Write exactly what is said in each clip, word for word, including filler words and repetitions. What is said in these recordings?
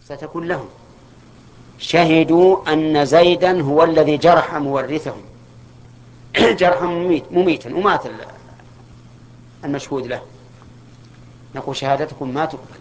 ستكون لهم. شهدوا أن زيدا هو الذي جرح مورثهم جرحا مميتا ومات المشهود له. نقول شهادتكم ما تقبل.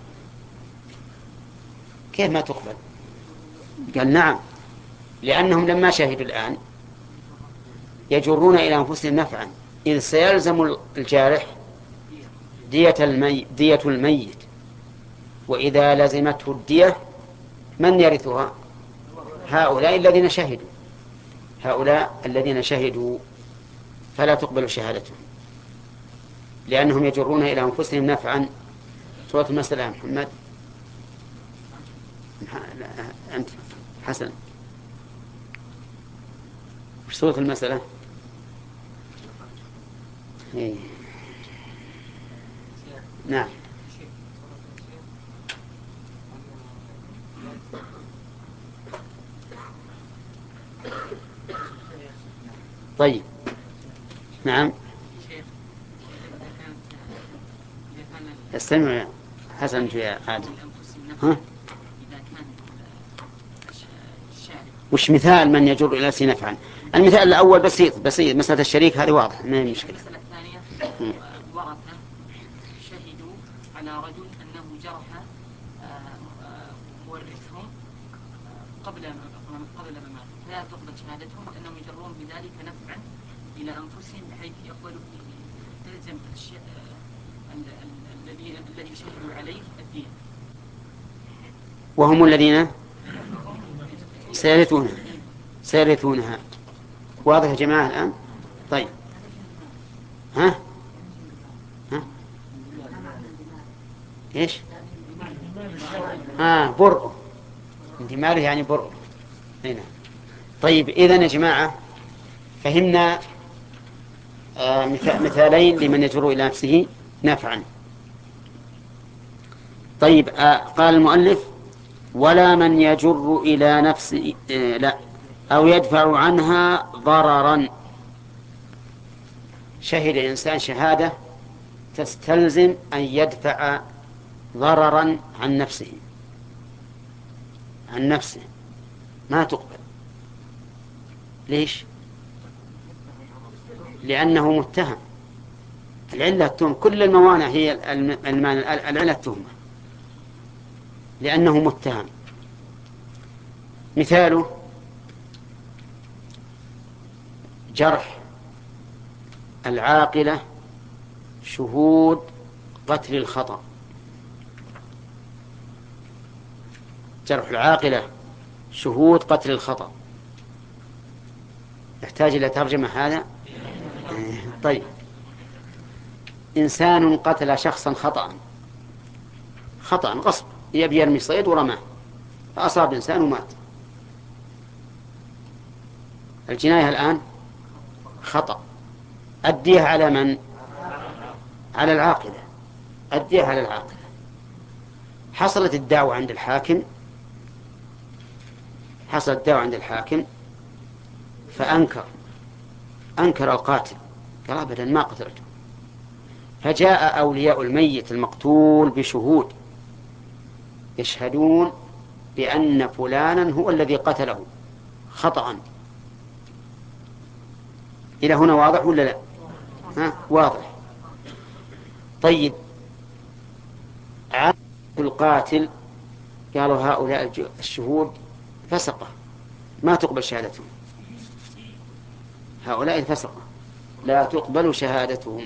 كيف ما تقبل؟ قال نعم، لأنهم لما شهدوا الآن يجرون إلى أنفسهم نفعا، إذ سيلزم الجارح دية الميت, دية الميت، وإذا لزمته الدية من يرثها؟ هؤلاء الذين شهدوا هؤلاء الذين شهدوا فلا تقبل شهادتهم لأنهم يجرون إلى أنفسهم نفعا. سورة المسألة يا محمد. أنت حسن، وش سورة المسألة؟ إيه. نعم. طيب نعم. استمع يا حسن يا عادل. ها؟ وش مثال من يجر إلى نفسه نفعا؟ المثال الأول بسيط بسيط، مسألة الشريك هذه واضح ما هي مشكلة. المسألة الثانية ورثة شهدوا على رجل أنه جرح مورثهم قبل قبل ما مات، فلا تقبل شهادتهم لأنهم يجرون بذلك نفعا إلى أنفسهم بحيث يقبلوا تلزم الذي الذي شهدوا عليه الدين، وهم الذين سيرثونها سيرثونها. واضح يا جماعة الآن؟ طيب ها ها إيش؟ آه برء انتماله يعني برء هنا. طيب إذن يا جماعة فهمنا آه مثالين لمن يجر إلى نفسه نفعا. طيب آه قال المؤلف ولا من يجر إلى نفسه آه لا أو يدفع عنها ضررا. شهد إنسان شهادة تستلزم أن يدفع ضررا عن نفسه عن نفسه ما تقبل. ليش؟ لأنه متهم. العلة التهم، كل الموانع هي العلة التهمة، لأنه متهم. مثاله جرح العاقلة شهود قتل الخطأ. جرح العاقلة شهود قتل الخطأ يحتاج إلى ترجمة هذا. طيب إنسان قتل شخصا خطأ خطأ غصب، يبي يرمي صيد ورماه فأصاب إنسان ومات. الجناية الآن خطأ، أديها على من؟ على العاقلة. أديها على العاقلة. حصلت الدعوة عند الحاكم حصلت الدعوة عند الحاكم فأنكر أنكر القاتل، قال أبدا ما قتلته. فجاء أولياء الميت المقتول بشهود يشهدون بأن فلانا هو الذي قتله خطأ. إلى هنا واضح ولا لا؟ ها؟ واضح. طيب عاد القاتل قالوا هؤلاء الشهود فسقة ما تقبل شهادتهم. هؤلاء الفسقة لا تقبل شهادتهم.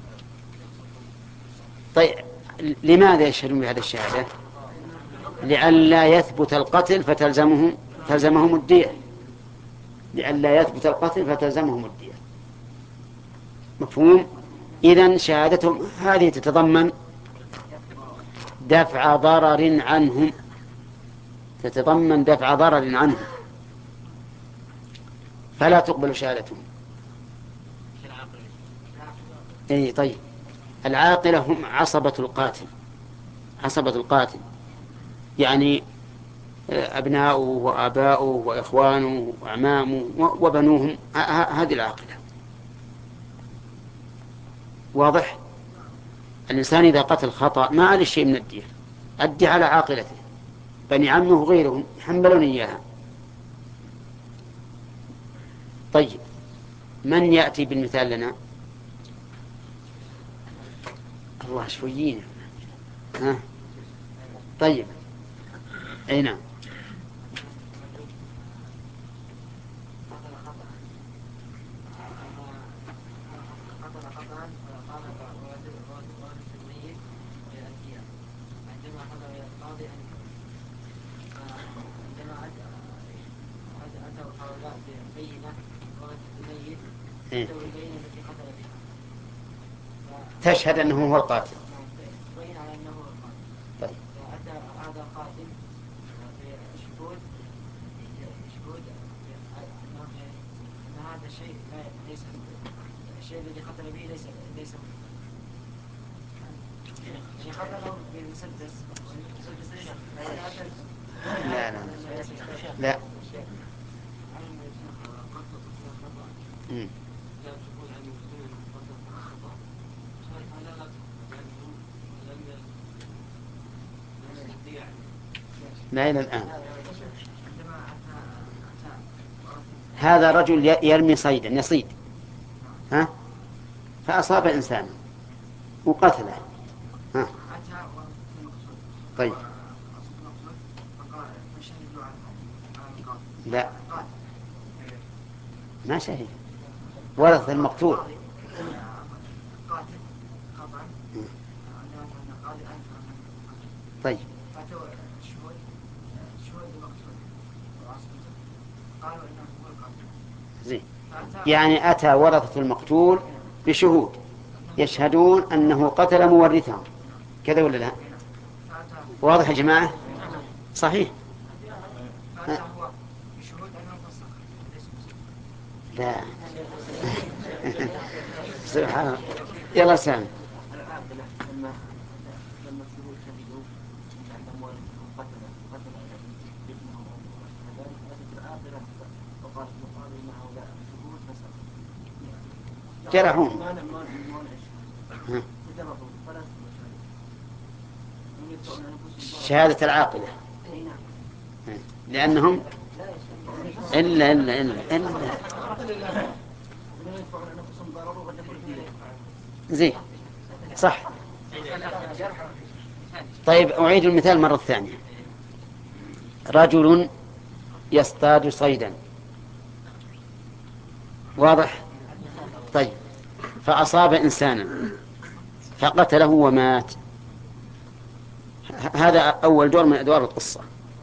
طيب لماذا يشهدون بهذه الشهادة؟ لئلا يثبت القتل فتلزمهم تلزمهم الدية. لئلا يثبت القتل فتلزمهم الدية. مفهوم؟ إذن شهادتهم هذه تتضمن دفع ضرر عنهم تتضمن دفع ضرر عنهم فلا تقبل شهادتهم. إيه طيب العاقلة هم عصبة القاتل عصبة القاتل يعني أبناؤه وآباؤه وإخوانه وأعمامه وبنوهم، هذه العاقلة. واضح؟ الإنسان إذا قتل خطأ ما عليه شيء من الدية، أدي على عاقلته بني عمه وغيرهم يحملون إياها. طيب من يأتي بالمثال لنا؟ الله شويين. ها طيب أي نعم. إيه؟ تشهد أنه هو القاتل. طيب. فأتى هذا قاتل في شهود شهود أن هذا الشيء ليس الشيء الذي قتل به ليس ليس شيء قتله بالمسدس. لا لا لا. مم. لا إلى الآن. هذا رجل يرمي صيدا يصيد ها فأصاب إنسانا وقتله ها. طيب لا ما شهد ورث المقتول. طيب زين. يعني أتى ورثة المقتول بشهود يشهدون أنه قتل مورثهم كذا ولا لا؟ واضح يا جماعة؟ صحيح. لا سبحان الله. يلا سامي. جرحون شهادة العاقلة لأنهم إلا إلا إلا, إلا. زين صح. طيب أعيد المثال مرة ثانية. رجل يصطاد صيدا واضح. طيب فأصاب إنسانا فقتله ومات. هذا أول دور من أدوار القصة.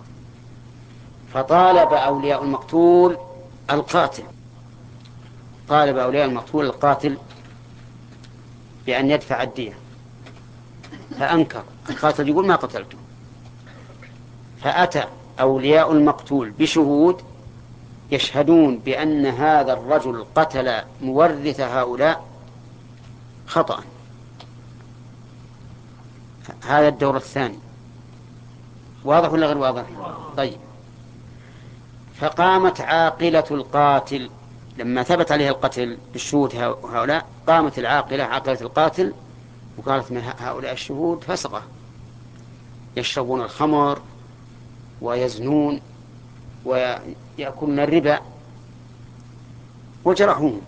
فطالب أولياء المقتول القاتل طالب أولياء المقتول القاتل بأن يدفع الدية فأنكر. القاتل يقول ما قتلته. فأتى أولياء المقتول بشهود يشهدون بأن هذا الرجل قتل مورث هؤلاء خطأ. هذا الدور الثاني. واضح ولا غير واضح؟ طيب فقامت عاقلة القاتل لما ثبت عليه القتل بالشهود هؤلاء. قامت العاقلة عاقلة القاتل وقالت من هؤلاء الشهود فسقة يشربون الخمر ويزنون ويأكلون الربا وجرحوهم.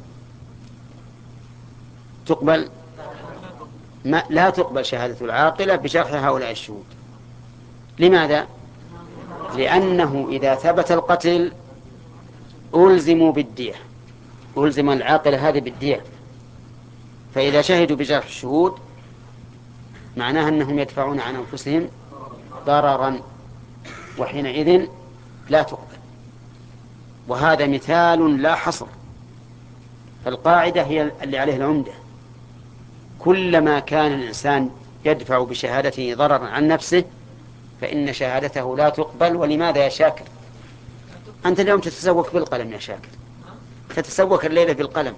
تقبل؟ ما لا تقبل شهادة العاقلة بجرح هؤلاء الشهود. لماذا؟ لأنه إذا ثبت القتل ألزموا بالدية. ألزم العاقلة هذه بالدية. فإذا شهدوا بجرح الشهود معناها أنهم يدفعون عن أنفسهم ضررا وحينئذ لا تقبل. وهذا مثال لا حصر. فالقاعدة هي اللي عليه العمدة. كلما كان الإنسان يدفع بشهادته ضررا عن نفسه فإن شهادته لا تقبل. ولماذا يا شاكر؟ أنت اليوم تتسوق بالقلم يا شاكر. تتسوق الليلة بالقلم.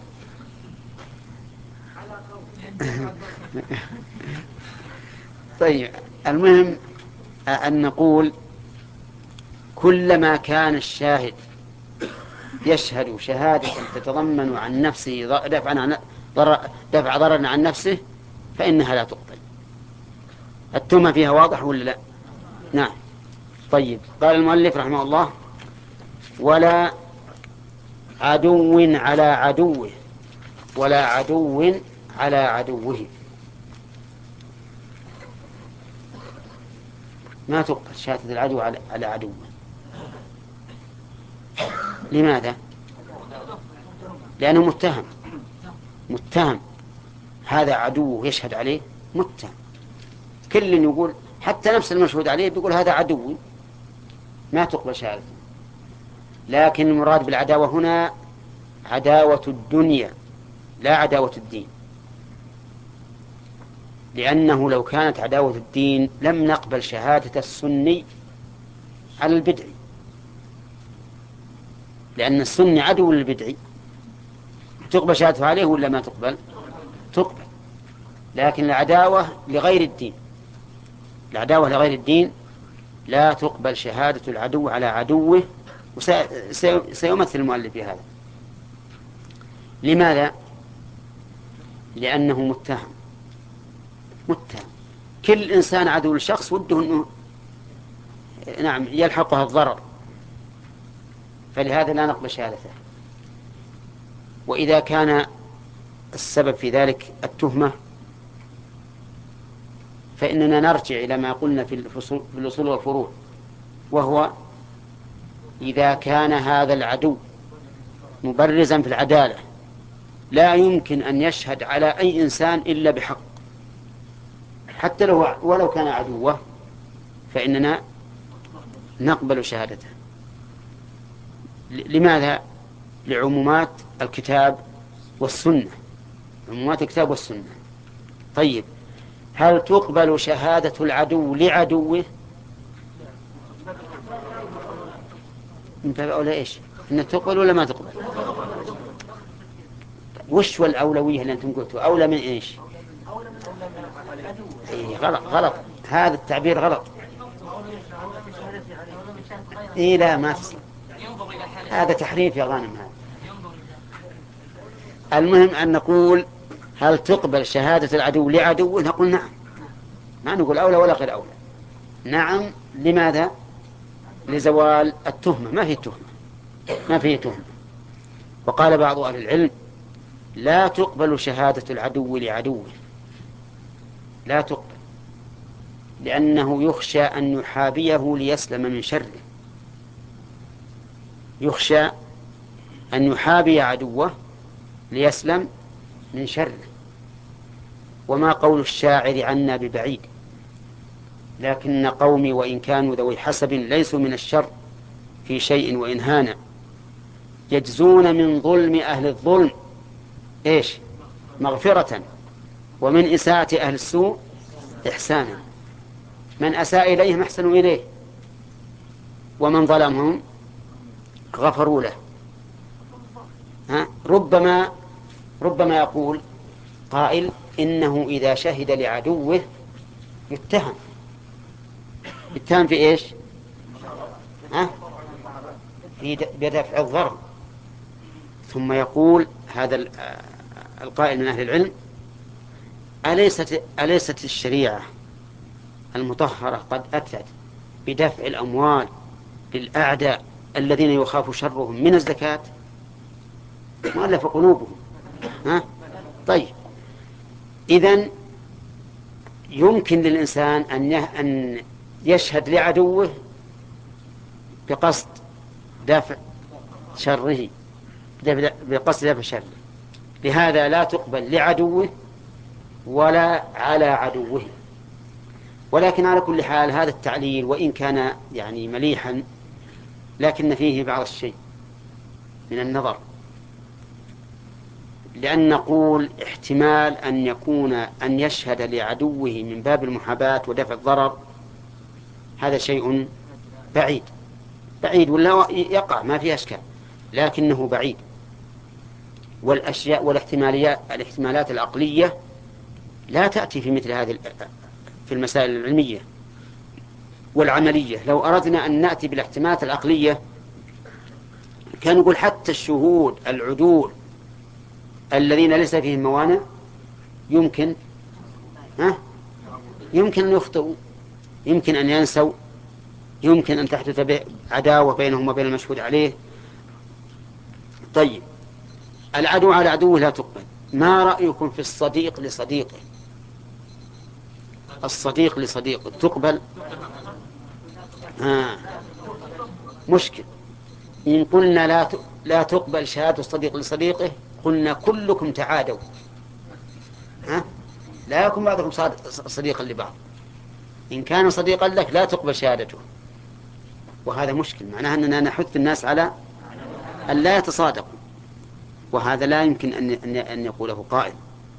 طيب المهم أن نقول كلما كان الشاهد يشهد شهادة تتضمن عن نفسه دفع عن ضرر دفع ضرر عن نفسه فإنها لا تقبل. التهمة فيها واضح ولا لا؟ نعم. طيب، قال المؤلف رحمه الله: ولا عدو على عدوه ولا عدو على عدوه. ما تقبل شهادة العدو على على عدوه. لماذا؟ لأنه متهم متهم هذا عدوه يشهد عليه متهم. كل يقول، حتى نفس المشهود عليه بيقول هذا عدوي، ما تقبل شهادته. لكن المراد بالعداوة هنا عداوة الدنيا لا عداوة الدين، لأنه لو كانت عداوة الدين لم نقبل شهادة السني على البدعي، لأن السني عدو للبدعي. تقبل شهادته عليه ولا ما تقبل؟ تقبل. لكن العداوة لغير الدين العداوة لغير الدين لا تقبل شهادة العدو على عدوه، وسيمثل المؤلف بهذا. لماذا؟ لأنه متهم متهم كل إنسان عدو للشخص وده أنه نعم يلحقها الضرر، فلهذا لا نقبل شهادته. وإذا كان السبب في ذلك التهمة فإننا نرجع إلى ما قلنا في الأصول والفروع، وهو إذا كان هذا العدو مبرزا في العدالة لا يمكن أن يشهد على أي إنسان إلا بحق، حتى لو ولو كان عدوه فإننا نقبل شهادته. لماذا؟ لعمومات الكتاب والسنة عمومات الكتاب والسنة. طيب، هل تقبل شهادة العدو لعدوه؟ انت أولى إيش؟ إن تقبل ولا ما تقبل؟ وش والأولوية اللي أنتم قلتوا؟ أولى من إيش؟ إيه غلط غلط هذا التعبير غلط. إيه لا ما تصل، هذا تحريف يا غانم. هذا المهم أن نقول هل تقبل شهادة العدو لعدوه؟ نقول نعم، ما نقول أولى ولا غير أولى. نعم. لماذا؟ لزوال التهمة، ما فيه تهمة ما فيه تهمة. وقال بعض أهل العلم: لا تقبل شهادة العدو لعدوه، لا تقبل، لأنه يخشى أن يحابيه ليسلم من شره. يخشى أن يحابي عدوه ليسلم من شره. وما قول الشاعر عنا ببعيد، لكن قومي وإن كانوا ذوي حسب ليسوا من الشر في شيء وإن هانا، يجزون من ظلم أهل الظلم إيش؟ مغفرة، ومن إساءة أهل السوء إحسانا. من أساء إليهم أحسنوا إليه، ومن ظلمهم غفروا له. ها؟ ربما ربما يقول قائل: إنه إذا شهد لعدوه يتهم يتهم في إيش؟ ها؟ في بدفع الضرر. ثم يقول هذا القائل من أهل العلم: أليست, أليست الشريعة المطهرة قد أتت بدفع الأموال للأعداء الذين يخاف شرهم من الزكاة؟ مؤلف قلوبهم. ها؟ طيب، إذن يمكن للإنسان أن يشهد لعدوه بقصد دافع شره، بقصد دافع شره. لهذا لا تقبل لعدوه ولا على عدوه. ولكن على كل حال هذا التعليل وإن كان يعني مليحا لكن فيه بعض الشيء من النظر، لأن نقول احتمال أن يكون أن يشهد لعدوه من باب المحاباة ودفع الضرر، هذا شيء بعيد بعيد ولا يقع ما فيه أشكال، لكنه بعيد. والأشياء والاحتماليات الاحتمالات العقلية لا تأتي في مثل هذه في المسائل العلمية والعملية. لو أردنا أن نأتي بالاحتمالات العقلية كان نقول حتى الشهود العدول الذين ليس فيهم موانع يمكن ها يمكن أن يخطئوا، يمكن أن ينسوا يمكن أن تحدث عداوة بينهم وبين المشهود عليه. طيب، العدو على عدوه لا تقبل. ما رأيكم في الصديق لصديقه؟ الصديق لصديقه تقبل؟ آه. مشكل. إن قلنا لا لا تقبل شهادة الصديق لصديقه قلنا كلكم تعادوا، ها؟ لا يكون بعضكم صديقا لبعض. إن كان صديقا لك لا تقبل شهادته، وهذا مشكل. معناه أننا نحث الناس على أن لا يتصادقوا، وهذا لا يمكن أن أن يقوله قائل.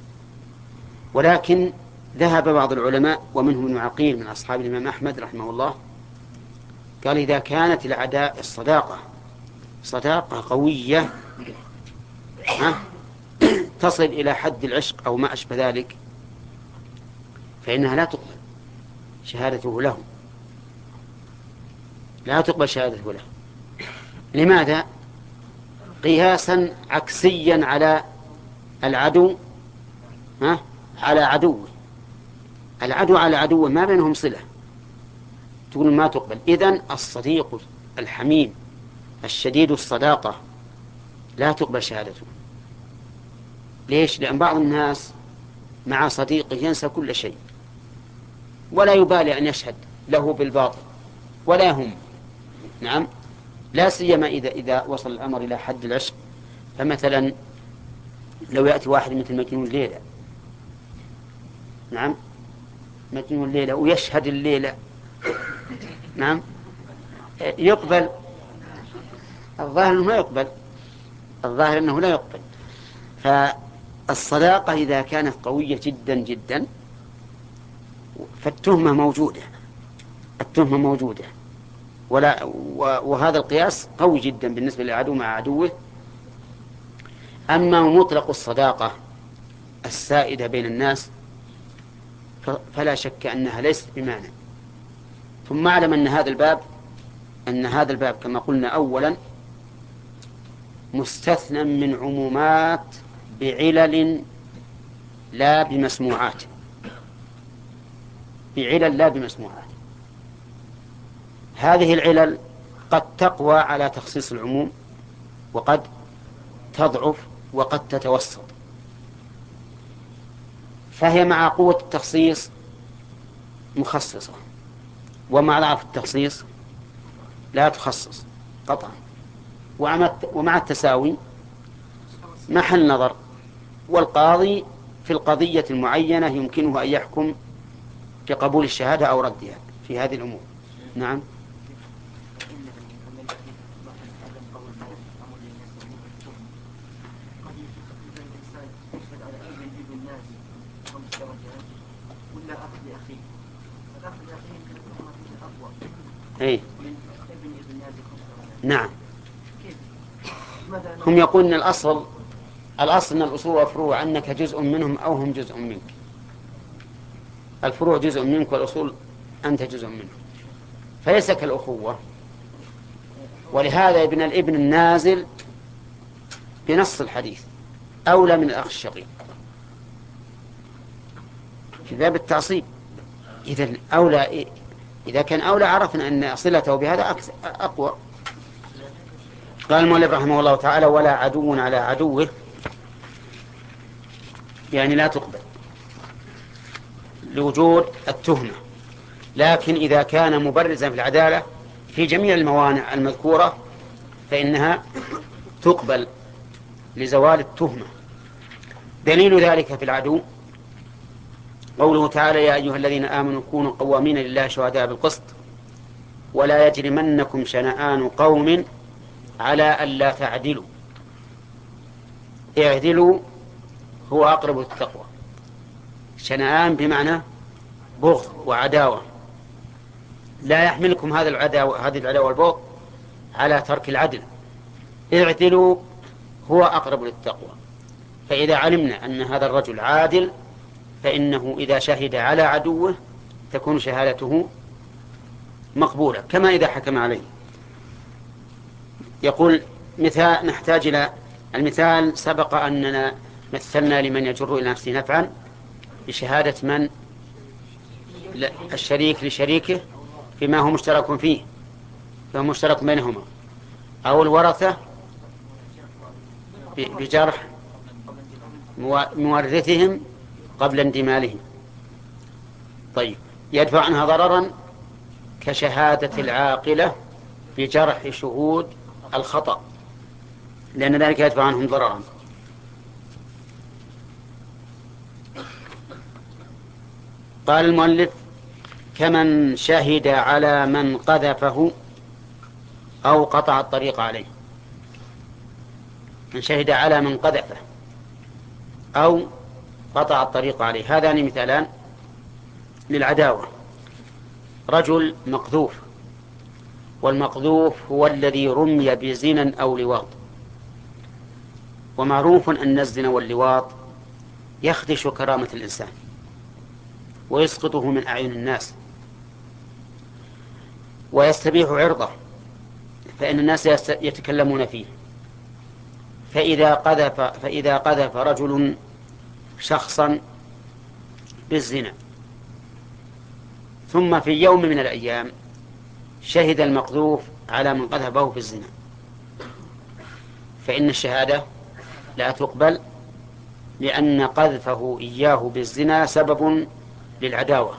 ولكن ذهب بعض العلماء ومنهم ابن عقيل من أصحاب الإمام أحمد رحمه الله، قال إذا كانت العداء الصداقة صداقة قوية تصل إلى حد العشق أو ما أشبه ذلك فإنها لا تقبل شهادته له، لا تقبل شهادته له. لماذا؟ قياسا عكسيا على العدو ها؟ على عدوه. العدو على عدوه ما بينهم صلة، تقول ما تقبل. إذن الصديق الحميم الشديد الصداقة لا تقبل شهادته. ليش؟ لأن بعض الناس مع صديقه ينسى كل شيء ولا يبالي أن يشهد له بالباطل ولا يهم. نعم، لا سيما إذا إذا وصل الأمر إلى حد العشق. فمثلا لو يأتي واحد مثل مجنون الليلة، نعم مجنون الليلة ويشهد الليلة، نعم يقبل؟ الظاهر أنه لا يقبل، الظاهر أنه لا يقبل. فالصداقة إذا كانت قوية جدا جدا فالتهمة موجودة، التهمة موجودة ولا وهذا القياس قوي جدا بالنسبة للعدو مع عدوه. أما مطلق الصداقة السائدة بين الناس فلا شك أنها ليست بمانع. ثم اعلم أن هذا الباب أن هذا الباب كما قلنا أولا مستثنى من عمومات بعلل لا بمسموعات، بعلل لا بمسموعات. هذه العلل قد تقوى على تخصيص العموم وقد تضعف وقد تتوسط، فهي مع قوة التخصيص مخصصة، ومع ضعف التخصيص لا تخصص قطعا، ومع التساوي محل نظر. والقاضي في القضية المعينة يمكنه أن يحكم بقبول الشهادة أو ردها في هذه الأمور. نعم. أي. نعم. هم يقولون أن الأصل الأصل أن الأصول والفروع أنك جزء منهم أو هم جزء منك. الفروع جزء منك والأصول أنت جزء منهم، فليس كالأخوة. ولهذا ابن الابن النازل بنص الحديث أولى من الأخ الشقيق في باب التعصيب. إذن أولى، إذا كان أولى عرفنا أن صلته بهذا أقوى. قال المؤلف رحمه الله تعالى ولا عدو على عدوه، يعني لا تقبل لوجود التهمة. لكن إذا كان مبرزا في العدالة في جميع الموانع المذكورة فإنها تقبل لزوال التهمة. دليل ذلك في العدو قوله تعالى يا أيها الذين آمنوا كونوا قوامين لله شهداء بالقسط ولا يجرمنكم شنآن قوم على ألا تعدلوا. اعدلوا هو أقرب للتقوى. شنآن بمعنى بغض وعداوة، لا يحملكم هذا العداوة هذه العداوة والبغض على ترك العدل. اعدلوا هو أقرب للتقوى. فإذا علمنا أن هذا الرجل عادل فإنه إذا شهد على عدوه تكون شهادته مقبولة كما إذا حكم عليه. يقول مثال، نحتاج إلى المثال. سبق أننا مثلنا لمن يجر إلى نفسه نفعا بشهادة من الشريك لشريكه فيما هو مشترك فيه. فهو مشترك بينهما، أو الورثة بجرح مورثهم قبل اندمالهم. طيب، يدفع عنها ضررا كشهادة العاقلة بجرح شهود الخطأ، لأن ذلك يدفع عنهم ضررا. قال المؤلف: كمن شهد على من قذفه أو قطع الطريق عليه. من شهد على من قذفه أو قطع الطريق عليه، هذان مثالان للعداوة. رجل مقذوف، والمقذوف هو الذي رمي بزنا أو لواط، ومعروف أن الزنا واللواط يخدش كرامة الإنسان ويسقطه من أعين الناس ويستبيح عرضه، فإن الناس يتكلمون فيه. فإذا قذف, فإذا قذف رجل شخصا بالزنا ثم في يوم من الأيام شهد المقذوف على من قذفه بالزنا، فإن الشهادة لا تقبل، لأن قذفه إياه بالزنا سبب للعداوة.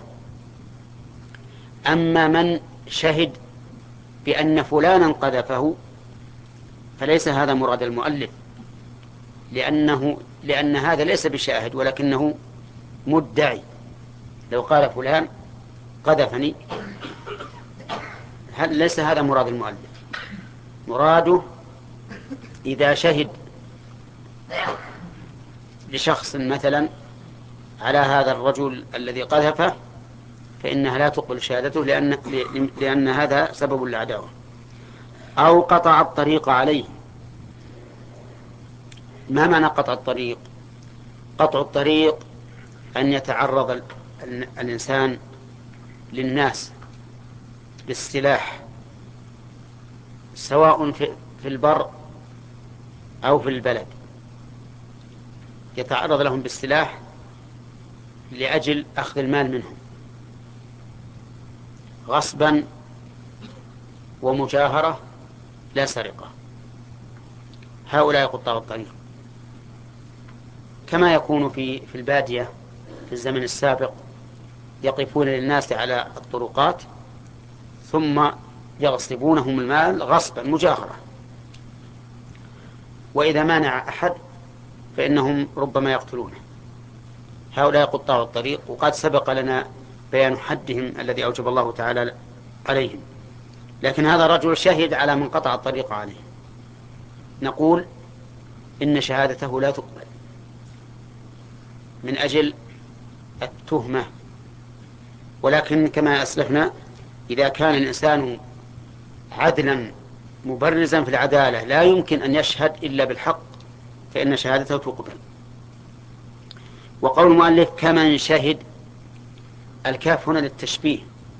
أما من شهد بأن فلانا قذفه فليس هذا مراد المؤلف، لأنه لأن هذا ليس بشاهد ولكنه مدعي. لو قال فلان قذفني، ليس هذا مراد المؤلف. مراده إذا شهد لشخص مثلا على هذا الرجل الذي قذفه فإنها لا تقبل شهادته، لأن, لأن هذا سبب العداوة. أو قطع الطريق عليه. ما معنى قطع الطريق؟ قطع الطريق أن يتعرض الإنسان للناس بالسلاح، سواء في البر أو في البلد، يتعرض لهم بالسلاح لأجل أخذ المال منهم غصبا ومجاهرة لا سرقة. هؤلاء قطاع الطريق، كما يكون في في البادية في الزمن السابق، يقفون للناس على الطرقات ثم يغصبونهم المال غصبا مجاهرة، وإذا مانع أحد فإنهم ربما يقتلونه. هؤلاء قطاع الطريق، وقد سبق لنا بيان حدهم الذي أوجب الله تعالى عليهم. لكن هذا الرجل شهد على من قطع الطريق عليه، نقول إن شهادته لا تقبل من أجل التهمة. ولكن كما أسلفنا، إذا كان الإنسان عدلا مبرزا في العدالة لا يمكن أن يشهد إلا بالحق فإن شهادته تقبل. وقول المؤلف كمن شهد، الكاف هنا للتشبيه،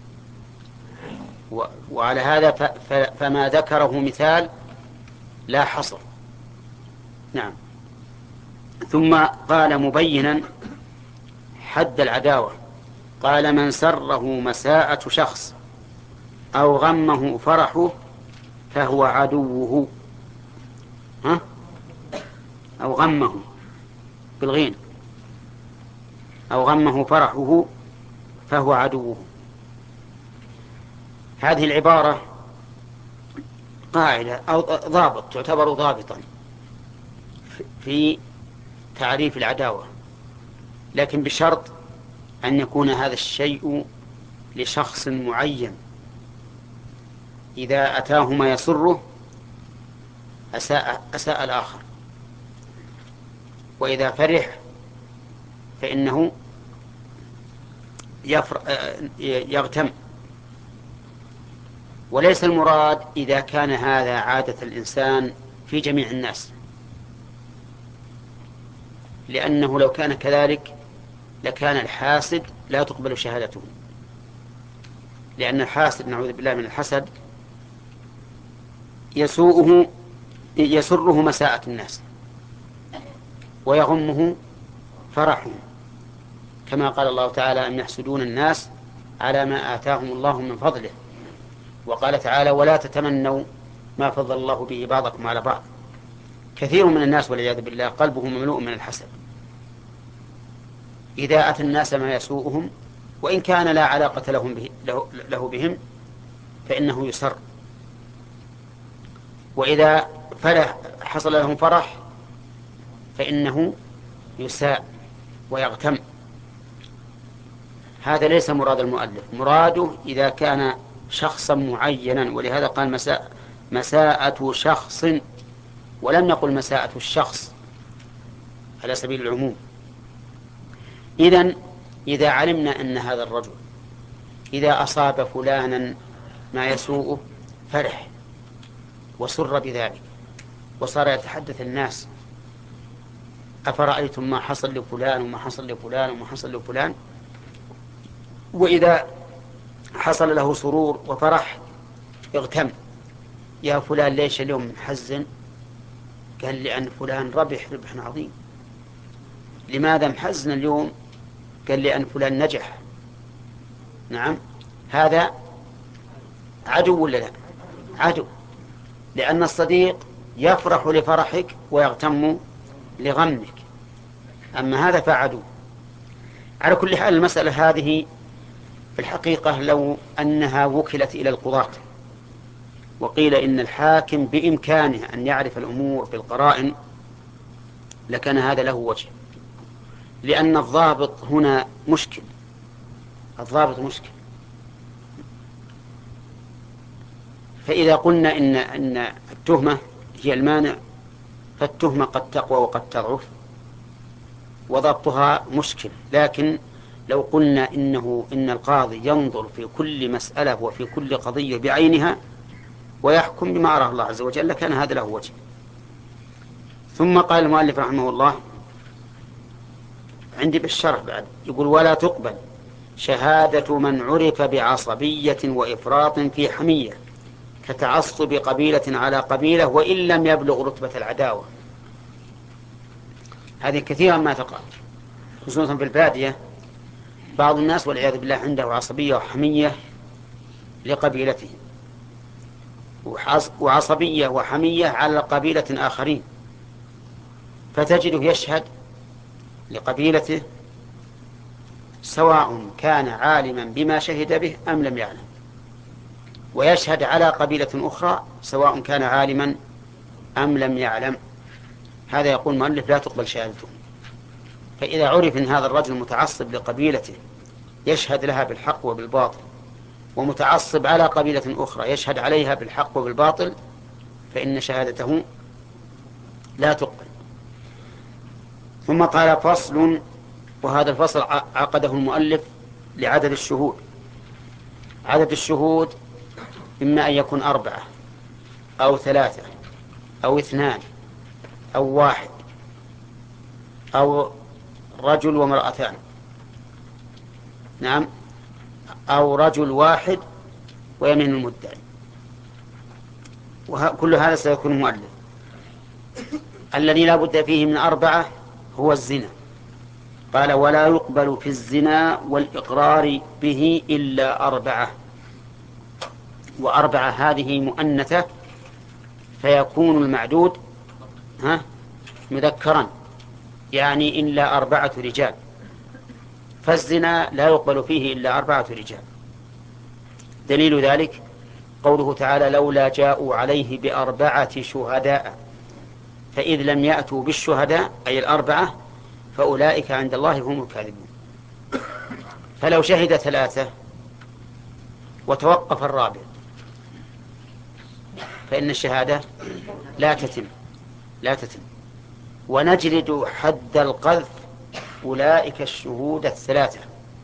وعلى هذا فما ذكره مثال لا حصر. نعم. ثم قال مبينا حد العداوة، قال من سره مساءة شخص أو غمه فرحه فهو عدوه. ها؟ أو غمه بالغين، أو غمه فرحه فهو عدوه. هذه العبارة قاعدة أو ضابط، تعتبر ضابطا في تعريف العداوة، لكن بشرط أن يكون هذا الشيء لشخص معين، إذا أتاه ما يسره أساء, أساء الآخر، وإذا فرح فإنه يغتم. وليس المراد إذا كان هذا عادة الإنسان في جميع الناس، لأنه لو كان كذلك لكان الحاسد لا تقبل شهادته، لأن الحاسد نعوذ بالله من الحسد يسوءه يسره مساءة الناس ويغمه فرحهم، كما قال الله تعالى أم يحسدون الناس على ما آتاهم الله من فضله وقال تعالى ولا تتمنوا ما فضل الله به بعضكم على بعض. كثير من الناس والعياذ بالله قلبه مملوء من الحسد، إذا أتى الناس ما يسوءهم وإن كان لا علاقة لهم به له, له بهم فإنه يسر، وإذا فرح حصل لهم فرح فإنه يساء ويغتم. هذا ليس مراد المؤلف، مراده إذا كان شخصا معينا، ولهذا قال مساء مساءة شخص ولم يقل مساءة الشخص على سبيل العموم. إذن إذا علمنا أن هذا الرجل إذا أصاب فلانا ما يسوءه فرح وسر بذلك وصار يتحدث الناس أفرأيتم ما حصل لفلان وما حصل لفلان وما حصل لفلان، وإذا حصل له سرور وفرح اغتم، يا فلان ليش اليوم محزن؟ قال لأن فلان ربح ربح عظيم. لماذا محزن اليوم؟ قال لأن فلان نجح. نعم، هذا عدو ولا لا؟ عدو، لأن الصديق يفرح لفرحك ويغتم لغمك، أما هذا فعدو. على كل حال المسألة هذه في الحقيقة لو أنها وكلت إلى القضاة وقيل إن الحاكم بإمكانه أن يعرف الأمور بالقرائن لكان هذا له وجه، لأن الضابط هنا مشكل، الضابط مشكل. فإذا قلنا إن أن التهمة هي المانع فالتهمة قد تقوى وقد تضعف وضبطها مشكل. لكن لو قلنا إنه إن القاضي ينظر في كل مسألة وفي كل قضية بعينها ويحكم بما أراه الله عز وجل لكان هذا له وجه. ثم قال المؤلف رحمه الله عندي بالشرح بعد يقول ولا تقبل شهادة من عرف بعصبية وإفراط في حمية كتعصب قبيلة على قبيلة وإن لم يبلغ رتبة العداوة. هذه كثيرا ما تقع خصوصا في البادية، بعض الناس والعياذ بالله عنده عصبية وحمية لقبيلته وعصبية وحمية على قبيلة آخرين، فتجده يشهد لقبيلته سواء كان عالما بما شهد به أم لم يعلم، ويشهد على قبيلة أخرى سواء كان عالما أم لم يعلم. هذا يقول مؤلف لا تقبل شهادته. فإذا عرف أن هذا الرجل متعصب لقبيلته يشهد لها بالحق وبالباطل، ومتعصب على قبيلة أخرى يشهد عليها بالحق وبالباطل، فإن شهادته لا تقبل. ثم قال فصل، وهذا الفصل عقده المؤلف لعدد الشهود. عدد الشهود إما أن يكون أربعة أو ثلاثة أو اثنان أو واحد أو رجل وامرأتان، نعم، أو رجل واحد ويمين المدعي، وكل هذا سيكون مؤلف. الذي لا بد فيه من أربعة هو الزنا. قال ولا يقبل في الزنا والإقرار به إلا أربعة، وأربعة هذه مؤنثة فيكون المعدود ها مذكرا، يعني إلا أربعة رجال، فالزنا لا يقبل فيه إلا أربعة رجال. دليل ذلك قوله تعالى لولا جاءوا عليه بأربعة شهداء، فإذ لم يأتوا بالشهداء أي الأربعة فأولئك عند الله هم الكاذبون. فلو شهد ثلاثة وتوقف الرابع فإن الشهادة لا تتم لا تتم ونجلد حد القذف أولئك الشهود الثلاثة.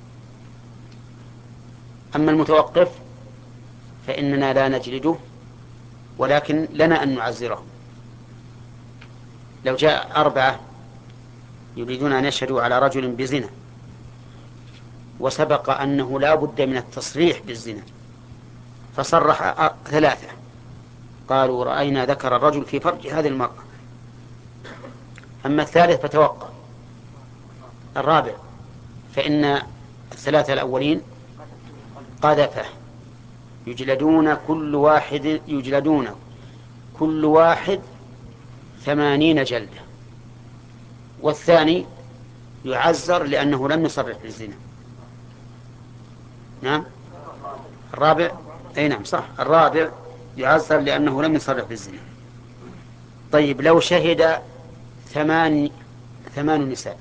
أما المتوقف فإننا لا نجلده، ولكن لنا أن نعزره. لو جاء أربعة يريدون أن يشهدوا على رجل بزنا وسبق أنه لا بد من التصريح بالزنا فصرح ثلاثة قالوا رأينا ذكر الرجل في فرج هذه المرأة، أما الثالث فتوقع الرابع فإن الثلاثة الأولين قذفه يجلدون كل واحد يجلدون كل واحد ثمانين جلدة، والثاني يعزر لأنه لم يصرح بالزنا. نعم الرابع أي نعم صح الرابع يعزر لأنه لم يصرح بالزنا. طيب لو شهد ثمان ثمان نساء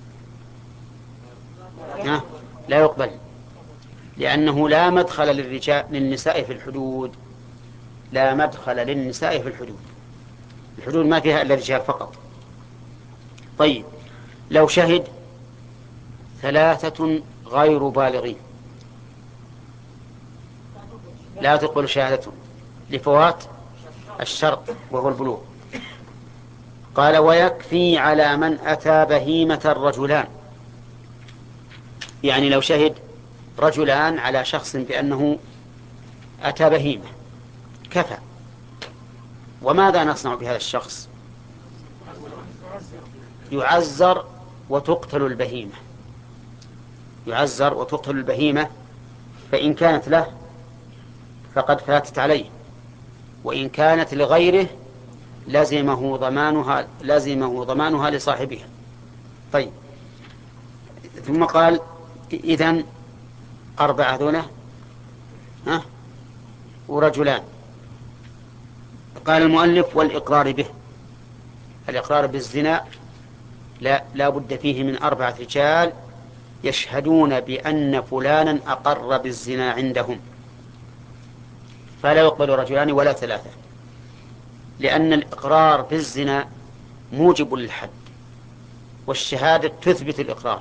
ها؟ لا يقبل، لأنه لا مدخل للرجال للنساء في الحدود، لا مدخل للنساء في الحدود، الحدود ما فيها إلا الرجال فقط. طيب لو شهد ثلاثة غير بالغين لا تقبل شهادتهم لفوات الشرط وهو البلوغ. قال ويكفي على من أتى بهيمة الرجلان، يعني لو شهد رجلان على شخص بأنه أتى بهيمة كفى. وماذا نصنع بهذا الشخص؟ يعزر وتقتل البهيمة، يعزر وتقتل البهيمة، فإن كانت له فقد فاتت عليه، وإن كانت لغيره لزمه ضمانها لزمه ضمانها لصاحبها. طيب ثم قال إذن أربعة دونه ها ورجلان. قال المؤلف والإقرار به، الإقرار بالزنا لا, لا بد فيه من أربعة رجال يشهدون بأن فلانا أقر بالزنا عندهم، فلا يقبل رجلان ولا ثلاثة، لأن الإقرار بالزنا موجب للحد، والشهادة تثبت الإقرار،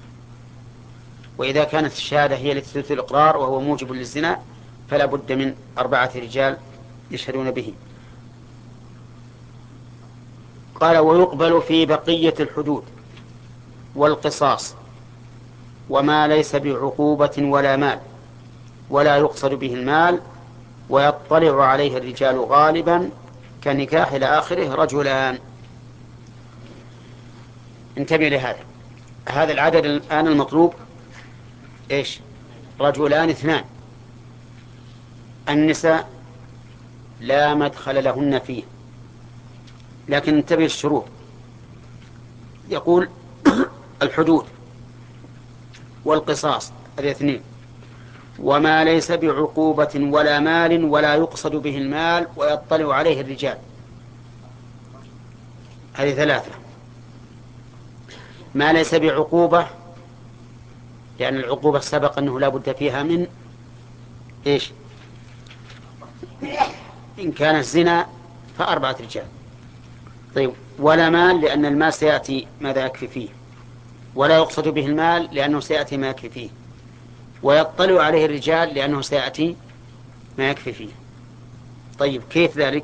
وإذا كانت الشهادة هي التي تثبت الإقرار وهو موجب للزنا فلا بد من أربعة رجال يشهدون به. قال ويقبل في بقية الحدود والقصاص وما ليس بعقوبة ولا مال ولا يقصد به المال ويطلع عليه الرجال غالبا كنكاح إلى آخره رجلان. انتبه لهذا، هذا العدد الآن المطلوب إيش؟ رجلان اثنان. النساء لا مدخل لهن فيه، لكن انتبه الشروط. يقول الحدود والقصاص هذه اثنين، وما ليس بعقوبة ولا مال ولا يقصد به المال ويطلع عليه الرجال هذه ثلاثة. ما ليس بعقوبة لأن العقوبة سبق أنه لا بد فيها من إيش؟ إن كان الزنا فأربعة رجال. طيب ولا مال لأن المال سيأتي ماذا يكفي فيه، ولا يقصد به المال لأنه سيأتي ما يكفي فيه، ويطلع عليه الرجال لأنه سيأتي ما يكفي فيه. طيب كيف ذلك؟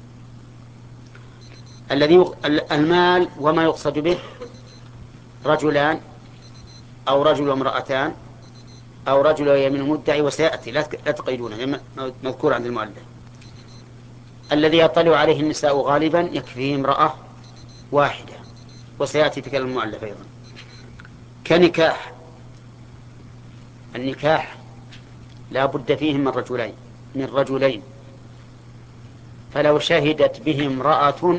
الذي المال وما يقصد به رجلان أو رجل وامرأتان أو رجل ويمين مدعي، وسيأتي لا تقيدونه مذكور عند المؤلف. الذي يطلع عليه النساء غالبا يكفيه امرأة واحدة، وسيأتي في كلام المؤلف أيضا. كنكاح، النكاح لا بد فيه من رجلين من رجلين فلو شهدت به امرأة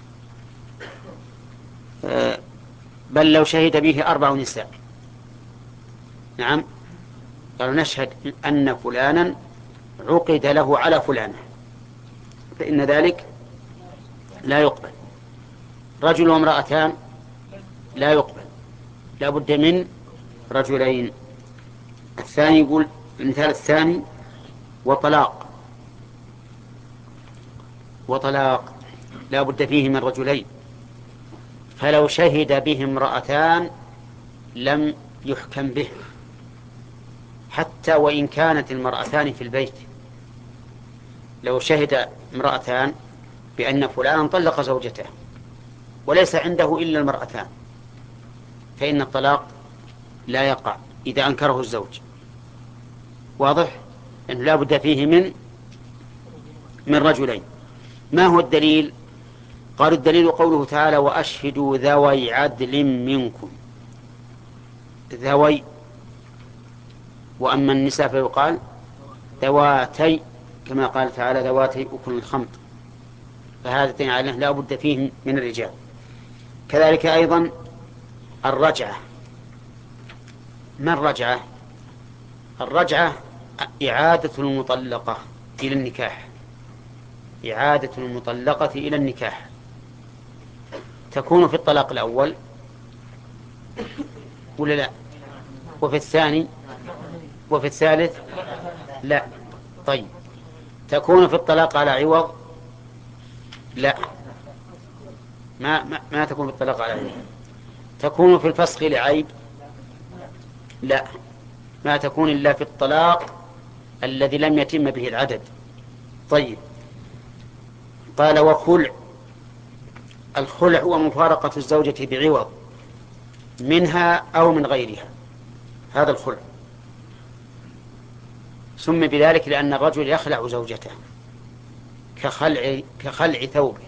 بل لو شهد به أربع نساء، نعم قالوا نشهد أن فلانا عقد له على فلانة، فإن ذلك لا يقبل. رجل وامرأتان لا يقبل، لا بد من رجلين. الثاني يقول المثال الثاني وطلاق، وطلاق لا بد فيه من رجلين، فلو شهد به امرأتان لم يحكم به حتى وإن كانت المرأتان في البيت. لو شهد امرأتان بأن فلان طلق زوجته وليس عنده إلا المرأتان فإن الطلاق لا يقع إذا أنكره الزوج. واضح؟ أنه لا بد فيه من من رجلين. ما هو الدليل؟ قالوا الدليل قوله تعالى وأشهدوا ذوي عدل منكم، ذوي، وأما النساء فيقال ذواتي كما قال تعالى ذواتي أكل الخمط، فهذا عليه لا بد فيه من الرجال. كذلك أيضا الرجعة. ما الرجعة؟ الرجعة إعادة المطلقة إلى النكاح، إعادة المطلقة إلى النكاح، تكون في الطلاق الأول ولا لا؟ وفي الثاني وفي الثالث لا. طيب تكون في الطلاق على عوض؟ لا، ما, ما, ما تكون في الطلاق على عوض. تكون في الفسخ لعيب؟ لا، ما تكون إلا في الطلاق الذي لم يتم به العدد. طيب قال وخلع. الخلع هو مفارقة الزوجة بعوض منها أو من غيرها، هذا الخلع. سمي بذلك لأن الرجل يخلع زوجته كخلع, كخلع ثوبه.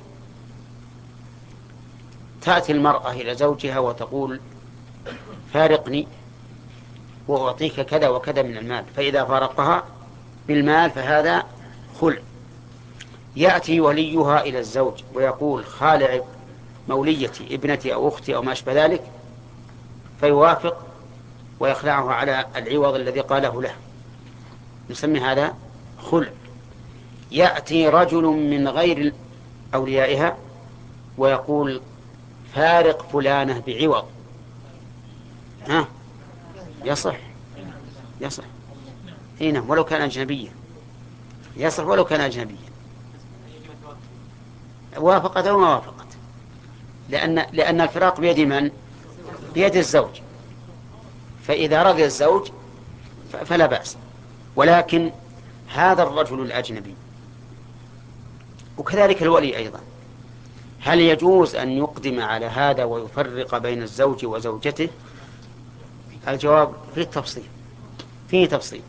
تأتي المرأة إلى زوجها وتقول فارقني وأعطيك كذا وكذا من المال، فإذا فارقها بالمال فهذا خلع. يأتي وليها إلى الزوج ويقول خالع موليتي ابنتي أو أختي أو ما أشبه ذلك، فيوافق ويخلعه على العوض الذي قاله له، نسمي هذا خلع. يأتي رجل من غير أوليائها ويقول فارق فلانة بعوض، ها يصح؟ يصح هنا ولو كان أجنبيا، يصح ولو كان أجنبيا، وافقت أو ما وافقت، لأن, لأن الفراق بيد من؟ بيد الزوج، فإذا رضي الزوج فلا بأس. ولكن هذا الرجل الأجنبي وكذلك الولي أيضا، هل يجوز أن يقدم على هذا ويفرق بين الزوج وزوجته؟ الجواب فيه تفصيل، فيه تفصيل.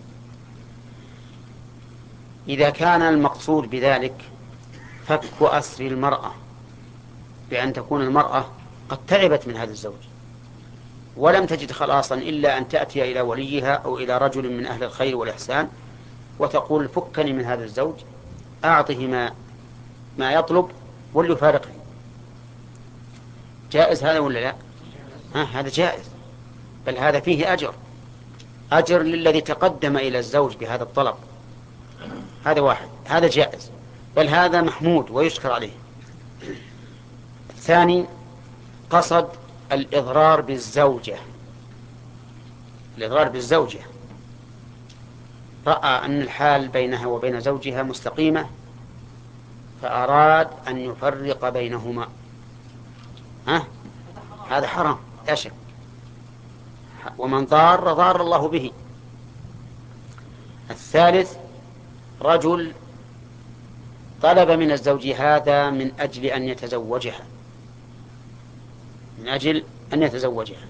إذا كان المقصود بذلك فك أسر المرأة بأن تكون المرأة قد تعبت من هذا الزوج ولم تجد خلاصا إلا أن تأتي إلى وليها أو إلى رجل من أهل الخير والإحسان وتقول فكني من هذا الزوج، أعطه ما, ما يطلب وليفارقني، جائز هذا ولا لا؟ ها هذا جائز، بل هذا فيه أجر، أجر للذي تقدم إلى الزوج بهذا الطلب، هذا واحد، هذا جائز، بل هذا محمود ويشكر عليه. الثاني قصد الإضرار بالزوجة، الإضرار بالزوجة، رأى أن الحال بينها وبين زوجها مستقيمة فأراد أن يفرق بينهما، ها؟ هذا حرام لا شك، ومن ضار ضار الله به. الثالث رجل طلب من الزوج هذا من أجل أن يتزوجها، من أجل أن يتزوجها،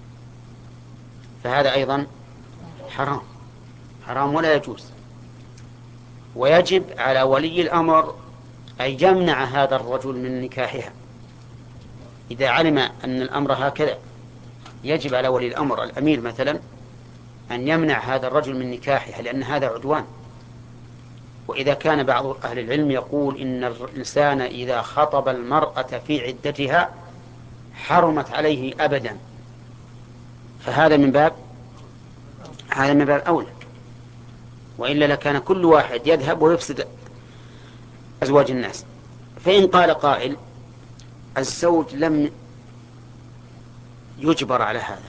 فهذا أيضا حرام، حرام ولا يجوز. ويجب على ولي الأمر أن يمنع هذا الرجل من نكاحها إذا علم أن الأمر هكذا. يجب على ولي الأمر الأمير مثلا أن يمنع هذا الرجل من نكاحها، لأن هذا عدوان. وإذا كان بعض أهل العلم يقول إن الإنسان إذا خطب المرأة في عدتها حرمت عليه أبدا، فهذا من باب هذا من باب أولى، وإلا لكان كل واحد يذهب ويفسد أزواج الناس. فإن قال قائل الزوج لم يجبر على هذا،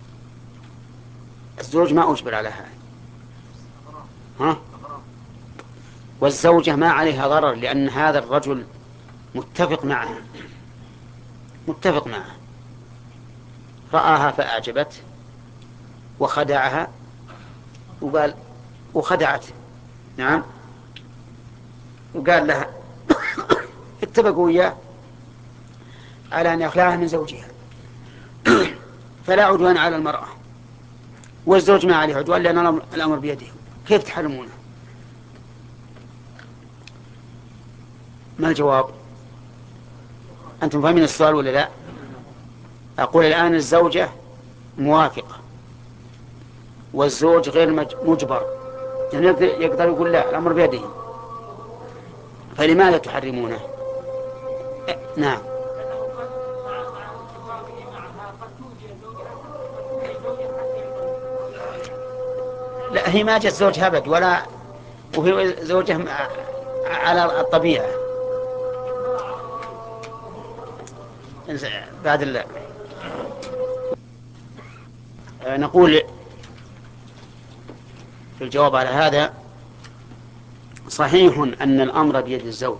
الزوج ما أجبر على هذا، ها؟ والزوجة ما عليها ضرر لأن هذا الرجل متفق معها، متفق معها، رآها فأعجبته وخدعها وقال وخدعته، نعم، وقال لها اتفقوا إياه على أن يخلعها من زوجها فلا عدوان على المرأة، والزوج ما عليه عدوان لأن الأمر بيده، كيف تحرمونه؟ ما الجواب؟ أنتم فاهمين السؤال ولا لا؟ أقول الآن الزوجة موافقة والزوج غير مجبر، يعني يقدر يقول لا الأمر بيده، فلماذا تحرمونه؟ نعم. لا، هي ما جت زوج هبد ولا، وهي زوجه على الطبيعة. بعد الله نقول في الجواب على هذا: صحيح أن الأمر بيد الزوج،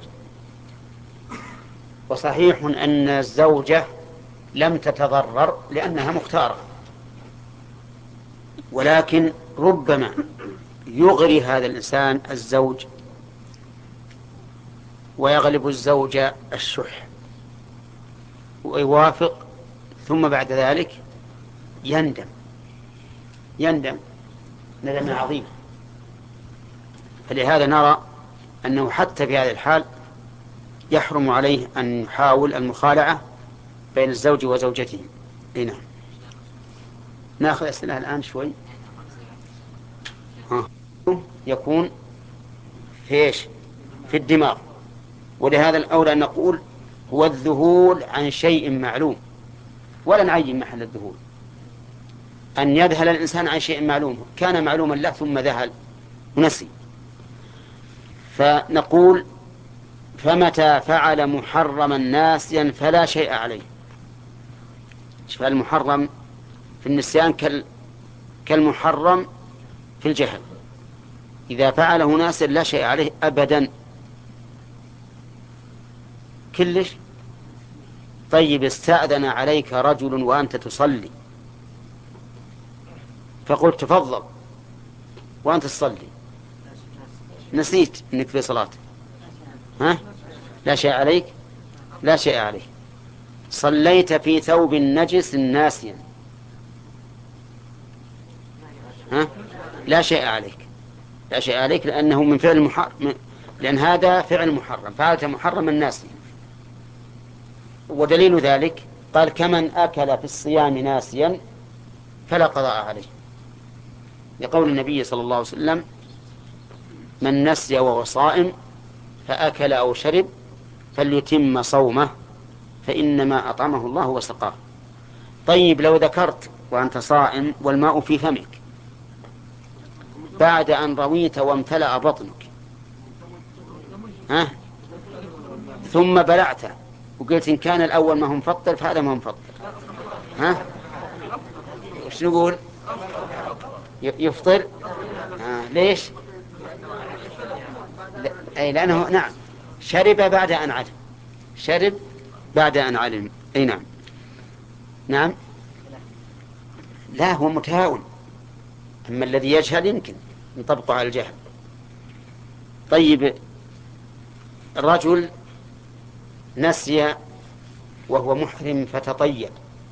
وصحيح أن الزوجة لم تتضرر لأنها مختارة، ولكن ربما يغري هذا الإنسان الزوج ويغلب الزوج الشح ويوافق، ثم بعد ذلك يندم يندم ندم عظيم. فلهذا نرى أنه حتى في هذه الحال يحرم عليه أن يحاول المخالعة بين الزوج وزوجته. هنا نأخذ أسئلة الآن شوي. ها. يكون في إيش؟ في الدماغ. ولهذا الأولى أن نقول هو الذهول عن شيء معلوم، ولا نعين محل الذهول. أن يذهل الإنسان عن شيء معلوم كان معلوما له ثم ذهل ونسي. فنقول: فمتى فعل محرما ناسيا فلا شيء عليه. فالمحرم في النسيان كالمحرم في الجهل، إذا فعله ناسيا لا شيء عليه أبدا كلش. طيب، استأذن عليك رجل وأنت تصلي فقلت تفضل وأنت تصلي، نسيت أنك في صلاة، ها؟ لا شيء عليك، لا شيء عليك. صليت في ثوب نجس ناسيا، ها؟ لا شيء عليك، لا شيء عليك، لأنه من فعل محرم، لأن هذا فعل محرم، فعلت محرما ناسيا. ودليل ذلك قال: كمن أكل في الصيام ناسيا فلا قضاء عليه، لقول النبي صلى الله عليه وسلم: من نسي وهو صائم فأكل أو شرب فليتم صومه فإنما أطعمه الله وسقاه. طيب، لو ذكرت وأنت صائم والماء في فمك بعد أن رويت وامتلأ بطنك، ها؟ ثم بلعت وقلت إن كان الأول ما هو مفطر فهذا ما هو مفطر، ها؟ وش نقول؟ يفطر. آه. ليش؟ لا. أي لأنه نعم شرب بعد أن علم، شرب بعد أن علم. أي نعم. نعم. لا، هو متهاون، أما الذي يجهل يمكن ينطبق على الجهل. طيب، الرجل نسي وهو محرم فتطيب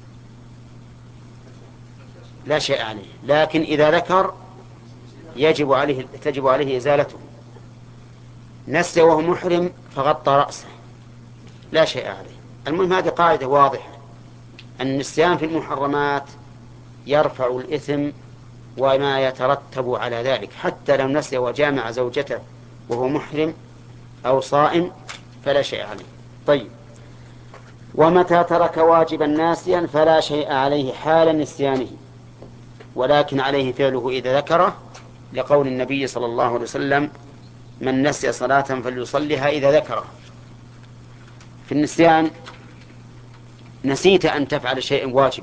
لا شيء عليه، لكن إذا ذكر يجب عليه تجب عليه إزالته. نسي وهو محرم فغطى رأسه لا شيء عليه. المهم هذه قاعدة واضحة: النسيان في المحرمات يرفع الإثم وما يترتب على ذلك، حتى لو نسي وجامع زوجته وهو محرم أو صائم فلا شيء عليه. طيب، ومتى ترك واجبا ناسيا فلا شيء عليه حال نسيانه، ولكن عليه فعله إذا ذكره، لقول النبي صلى الله عليه وسلم: من نسي صلاة فليصلها إذا ذكره. في النسيان نسيت أن تفعل شيئا واجبا،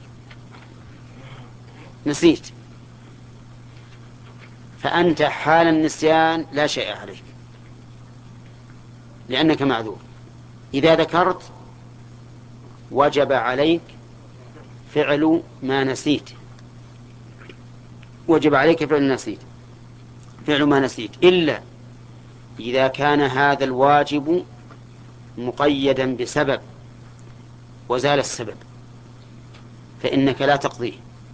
نسيت، فأنت حال النسيان لا شيء عليك لأنك معذور. إذا ذكرت وجب عليك فعل ما نسيت، وجب عليك فعل نسيت فعل ما نسيت إلا إذا كان هذا الواجب مقيدا بسبب وزال السبب فإنك لا تقضيه،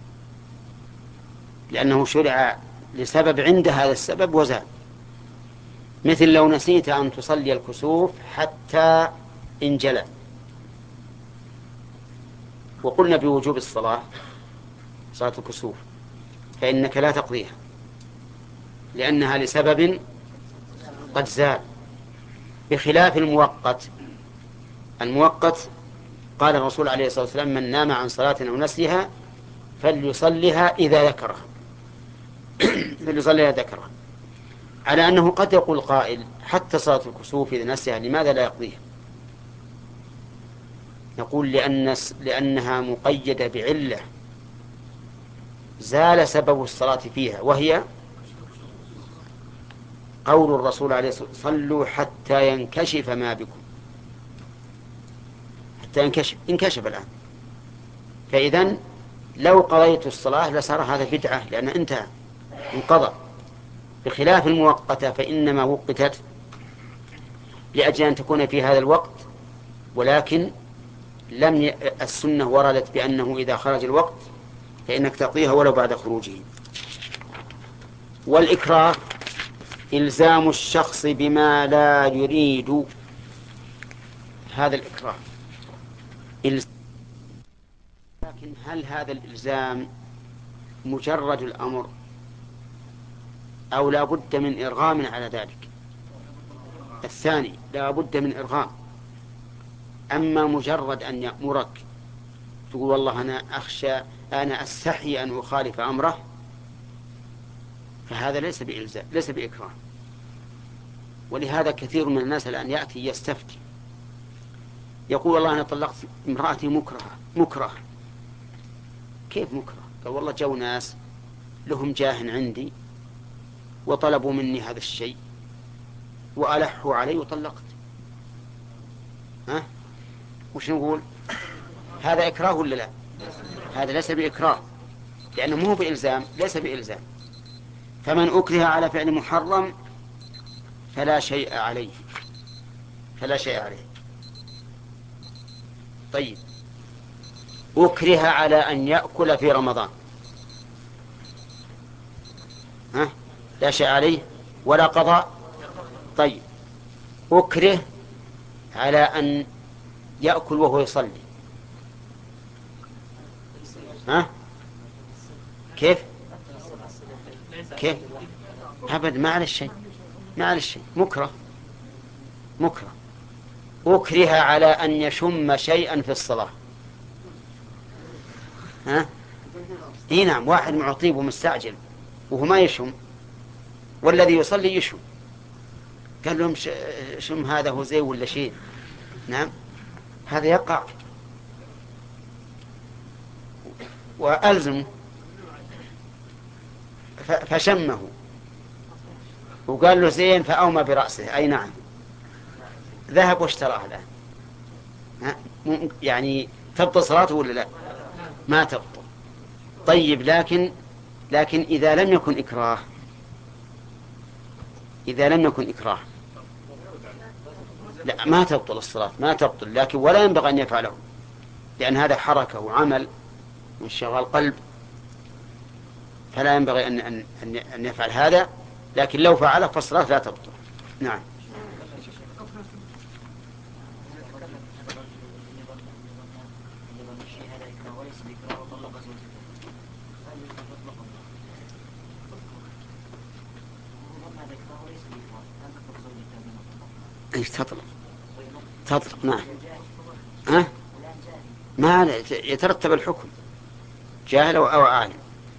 لأنه شرع لسبب عند هذا السبب وزال. مثل لو نسيت أن تصلي الكسوف حتى انجلى وقلنا بوجوب الصلاة صلاة الكسوف، فإنك لا تقضيها لأنها لسبب قد زال. بخلاف المؤقت. المؤقت قال الرسول عليه الصلاة والسلام: من نام عن صلاة أو نسيها فليصلها إذا ذكرها فليصليها ذكرها، على أنه قد يقول قائل: حتى صلاة الكسوف إذا نسيها لماذا لا يقضيها؟ نقول لأن لأنها مقيدة بعلة زال سبب الصلاة فيها، وهي قول الرسول عليه الصلاة والسلام: صلوا حتى ينكشف ما بكم. حتى ينكشف، انكشف الآن. فإذن لو قضيت الصلاة لصار هذا بدعة، لأن انتهى انقضى. بخلاف المؤقتة فإنما وقتت لأجل أن تكون في هذا الوقت، ولكن لم ي... السنة وردت بأنه إذا خرج الوقت فإنك تقضيها ولو بعد خروجه. والإكراه إلزام الشخص بما لا يريد. هذا الإكراه إلزام. لكن هل هذا الإلزام مجرد الأمر أو لا بد من إرغام على ذلك؟ الثاني، لا بد من إرغام. أما مجرد أن يأمرك تقول والله أنا أخشى، أنا أستحي أن أخالف أمره، فهذا ليس بإلزام، ليس بإكراه. ولهذا كثير من الناس الآن يأتي يستفتي يقول والله أنا طلقت امرأتي مكرهة. مكره كيف مكره؟ قال والله جو ناس لهم جاه عندي وطلبوا مني هذا الشيء وألحوا علي وطلقت. ها؟ وش نقول؟ هذا إكراه ولا لا؟ هذا ليس بإكراه، لأنه مو بإلزام، ليس بإلزام. فمن أكره على فعل محرم فلا شيء عليه، فلا شيء عليه. طيب، أكره على أن يأكل في رمضان، ها؟ لا شيء عليه ولا قضاء. طيب، أكره على أن يأكل وهو يصلي، ها؟ كيف؟ كيف؟ أبد، ما على الشيء، ما على الشيء، مكره. مكره. أكره على أن يشم شيئا في الصلاة، ها؟ إيه نعم، واحد معطيب ومستعجل وهو ما يشم، والذي يصلي يشم، قال لهم شم هذا هو زي ولا شيء. نعم، هذا يقع. وألزم فشمه وقال له زين فأومى برأسه، أي نعم، ذهب واشتراه الآن. يعني تبطل صلاته ولا لا؟ ما تبطل. طيب، لكن لكن إذا لم يكن إكراه، إذا لم يكن إكراه لا، ما تبطل الصلاة، ما تبطل، لكن ولا ينبغي أن يفعله، لأن هذا حركة وعمل وانشغال قلب، فلا ينبغي أن أن أن يفعل هذا. لكن لو فعله فالصلاة لا تبطل. نعم. ايش تطلق؟ تطلق، نعم. ها؟ ما يترتب الحكم، جاهل أو عالم.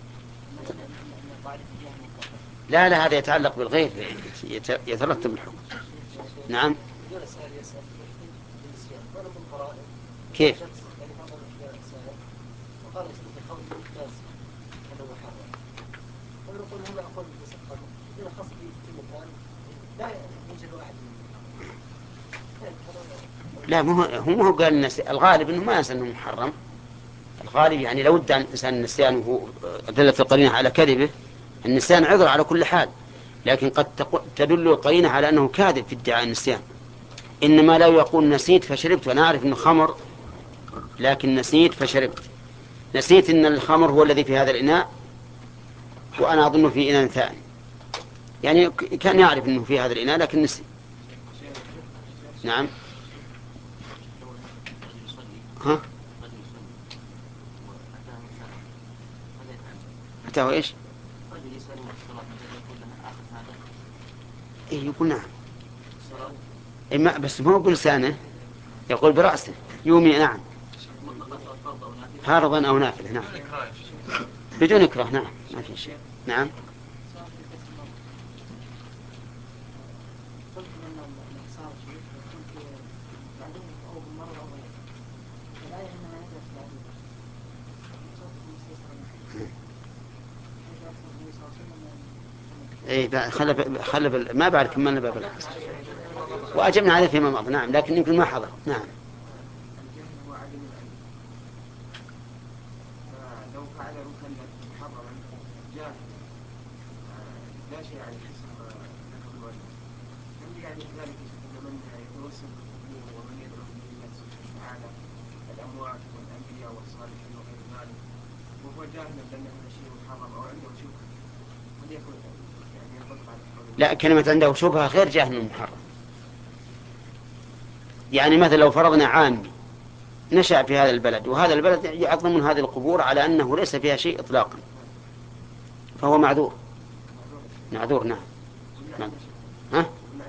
لا لا، هذا يتعلق بالغير، يترتب الحكم. نعم. كيف؟ لا، مو هو هو قال الناس الغالب انه ما ينسى انه محرم. الغالب يعني لو ادعى الانسان النسيان وهو دلت القرينه على كذبه، النسيان عذر على كل حال، لكن قد تدل القرينه على انه كاذب في ادعاء النسيان. انما لو يقول نسيت فشربت، وانا اعرف انه خمر لكن نسيت فشربت، نسيت ان الخمر هو الذي في هذا الاناء وانا اظنه في اناء ثاني، يعني كان يعرف انه في هذا الاناء لكن نسي. نعم. ها؟ أتاه إيش؟ إيه، يقول نعم. إما بس ما هو بلسانه، يقول برأسه يومي. نعم، فرضا أو نافلة. نعم، بدون إكراه. نعم، ما في شيء. نعم. إيه، خلف خلف ما بعد كملنا باب الحصر وأجبنا عليه فيما مضى. نعم، لكن يمكن ما حضر. نعم. لو فعل مكلف محرما جاهلا لا شيء عليه حسب ذكر الوالد، هل يعني ذلك ان من يتوسل بالقبور ومن يدعو به الله سبحانه وتعالى الاموات والانبياء والصالحين وغير ذلك وهو جاهلا بان هذا شيء محرم او عنده شبهه، هل يكون يعني ينطبق على الحرمه؟ لا، كلمة عنده شبهة غير جاهل محرم. يعني مثلا لو فرضنا عامي نشأ في هذا البلد وهذا البلد يعظم من هذه القبور على أنه ليس فيها شيء إطلاقا، فهو معذور. معذور. نعم. نعم. ها؟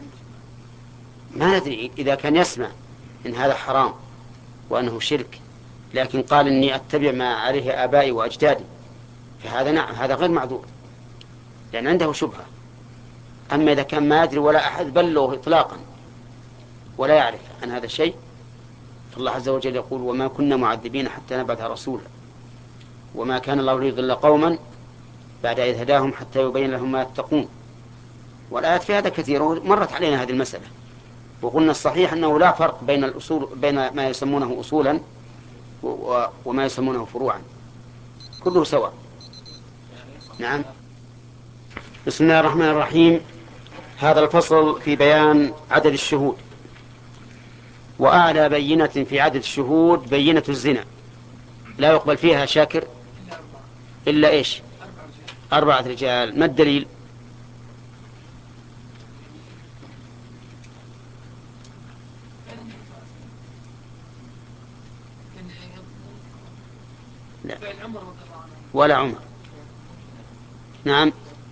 ما ندري إذا كان يسمع إن هذا حرام وأنه شرك لكن قال إني أتبع ما عليه آبائي وأجدادي، فهذا نعم، هذا غير معذور لأن عنده شبهة. أما إذا كان ما يدري ولا أحد بلغه إطلاقا ولا يعرف عن هذا الشيء، فالله عز وجل يقول وما كنا معذبين حتى نبعث رسولا وما كان الله ليضل قوما بعد إذ هداهم حتى يبين لهم ما يتقون. والآيات في هذا كثير، مرت علينا هذه المسألة وقلنا الصحيح أنه لا فرق بين الأصول بين ما يسمونه أصولا وما يسمونه فروعا، كله سواء. نعم. بسم الله الرحمن الرحيم. هذا الفصل في بيان عدد الشهود. وأعلى بينة في عدد الشهود بينة الزنا، لا يقبل فيها شاكر إلا إيش؟ أربعة رجال. ما الدليل؟ لا. ولا عمر. نعم.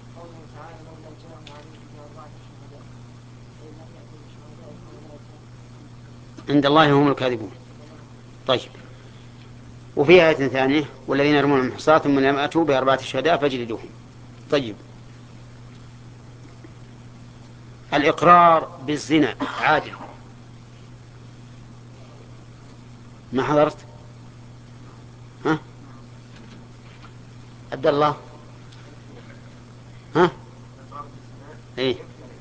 عند الله هم الكاذبون. طيب. وفي آية ثانية والذين يرمون المحصنات ثم لم يأتوا بأربعة شهداء فاجلدوهم. طيب. الإقرار بالزنا عادل. ما حضرت؟ ها؟ عبد الله؟ ها؟ إيه؟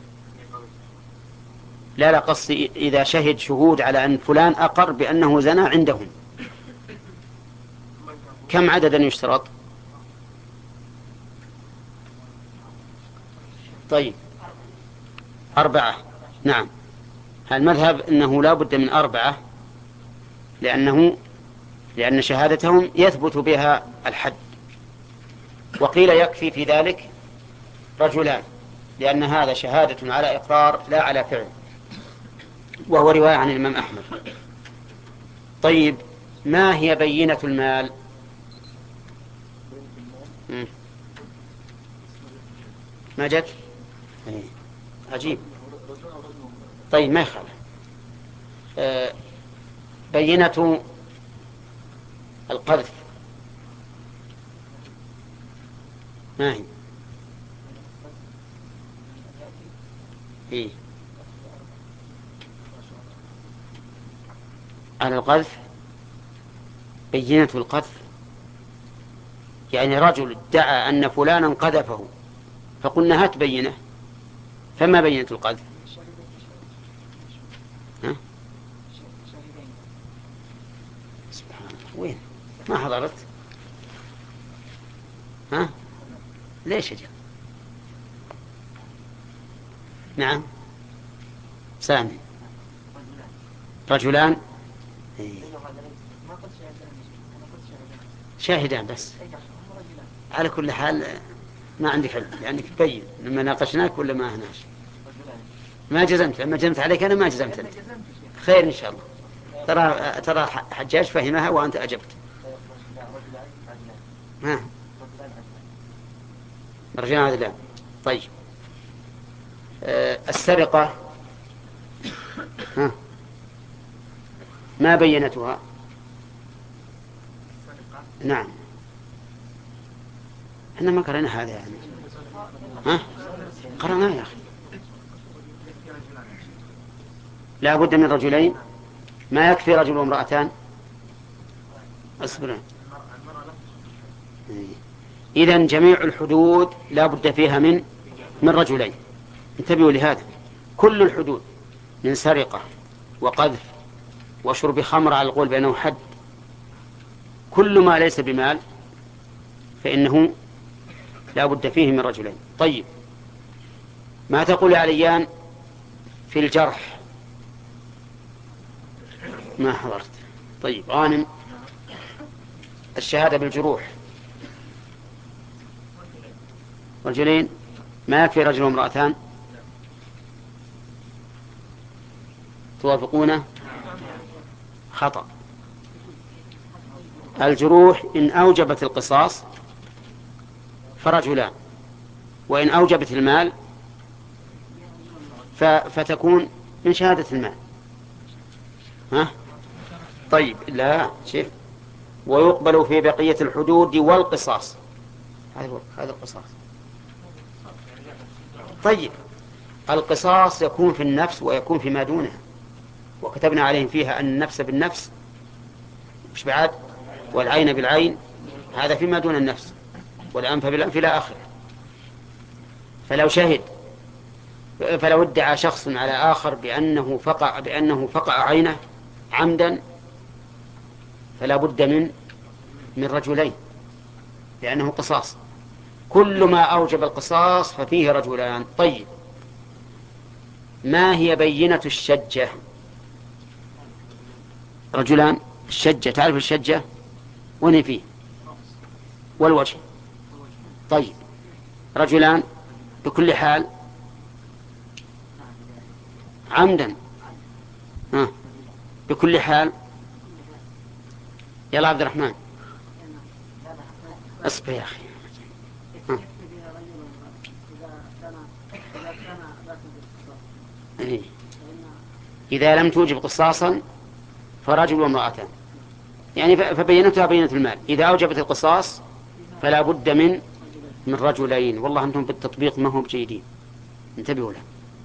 لا لا، قصدي إذا شهد شهود على أن فلان أقر بأنه زنا عندهم كم عددا يشترط؟ طيب، أربعة. نعم. المذهب أنه لا بد من أربعة لأنه لأن شهادتهم يثبت بها الحد. وقيل يكفي في ذلك رجلان لأن هذا شهادة على إقرار لا على فعل، وهو رواية عن الإمام أحمد. طيب، ما هي بينة المال؟ مم. ما جت؟ ايه. عجيب. طيب، ما يخالف. آه بينة القذف ما هي؟ إيه؟ على القذف بينة القذف يعني رجل ادعى أن فلانا قذفه فقلنا هات بينة، فما بينة القذف؟ ها؟ سبحان الله، وين؟ ما حضرت؟ ها؟ ليش أجل؟ نعم. سامي. رجلان. إيه. شاهدان بس. على كل حال ما عندك علم يعني تبين لما ناقشناك ولا ما هناش. ما جزمت، لما جزمت عليك أنا ما جزمت لك. خير إن شاء الله. ترى ترى حجاج فهمها وأنت أجبت. ها. رجعنا عدلان. طيب. أه السرقة ها ما بينتها؟ نعم احنا ما قرأنا هذا يعني. ها قرأنا يا أخي لا بد من رجلين، ما يكفي رجل وامرأتان. اصبر. إذن جميع الحدود لا بد فيها من من رجلين. انتبهوا لهذا، كل الحدود من سرقة وقذف وشرب خمر على القول بأنه حد، كل ما ليس بمال فإنه لا بد فيه من رجلين. طيب ما تقول يا عليان في الجرح؟ ما حضرت. طيب غانم الشهادة بالجروح رجلين، ما يكفي رجل وامرأتان؟ توافقونه؟ خطأ. الجروح إن أوجبت القصاص فرجلان، وإن أوجبت المال فتكون من شهادة المال. ها؟ طيب لا شيء. ويقبل في بقية الحدود والقصاص. هذا هذا القصاص. طيب القصاص يكون في النفس ويكون فيما دونها، وكتبنا عليهم فيها أن النفس بالنفس مش بعد، والعين بالعين، هذا فيما دون النفس، والأنف بالأنف إلى آخره. فلو شهد فلو ادعى شخص على آخر بأنه فقع بأنه فقع عينه عمدا فلا بد من من رجلين لأنه قصاص. كل ما أوجب القصاص ففيه رجلان. طيب ما هي بينة الشجة؟ رجلان. الشجة تعرف الشجة وين فيه؟ والوجه. طيب رجلان بكل حال عمدا. ها بكل حال. يلا عبد الرحمن اصبر يا أخي. ها. إيه. إذا لم توجب قصاصا فرجل وامرأتان، يعني فبينتها بينة المال. إذا أوجبت القصاص فلا بد من من رجلين. والله أنتم بالتطبيق ما هم جيدين، انتبهوا له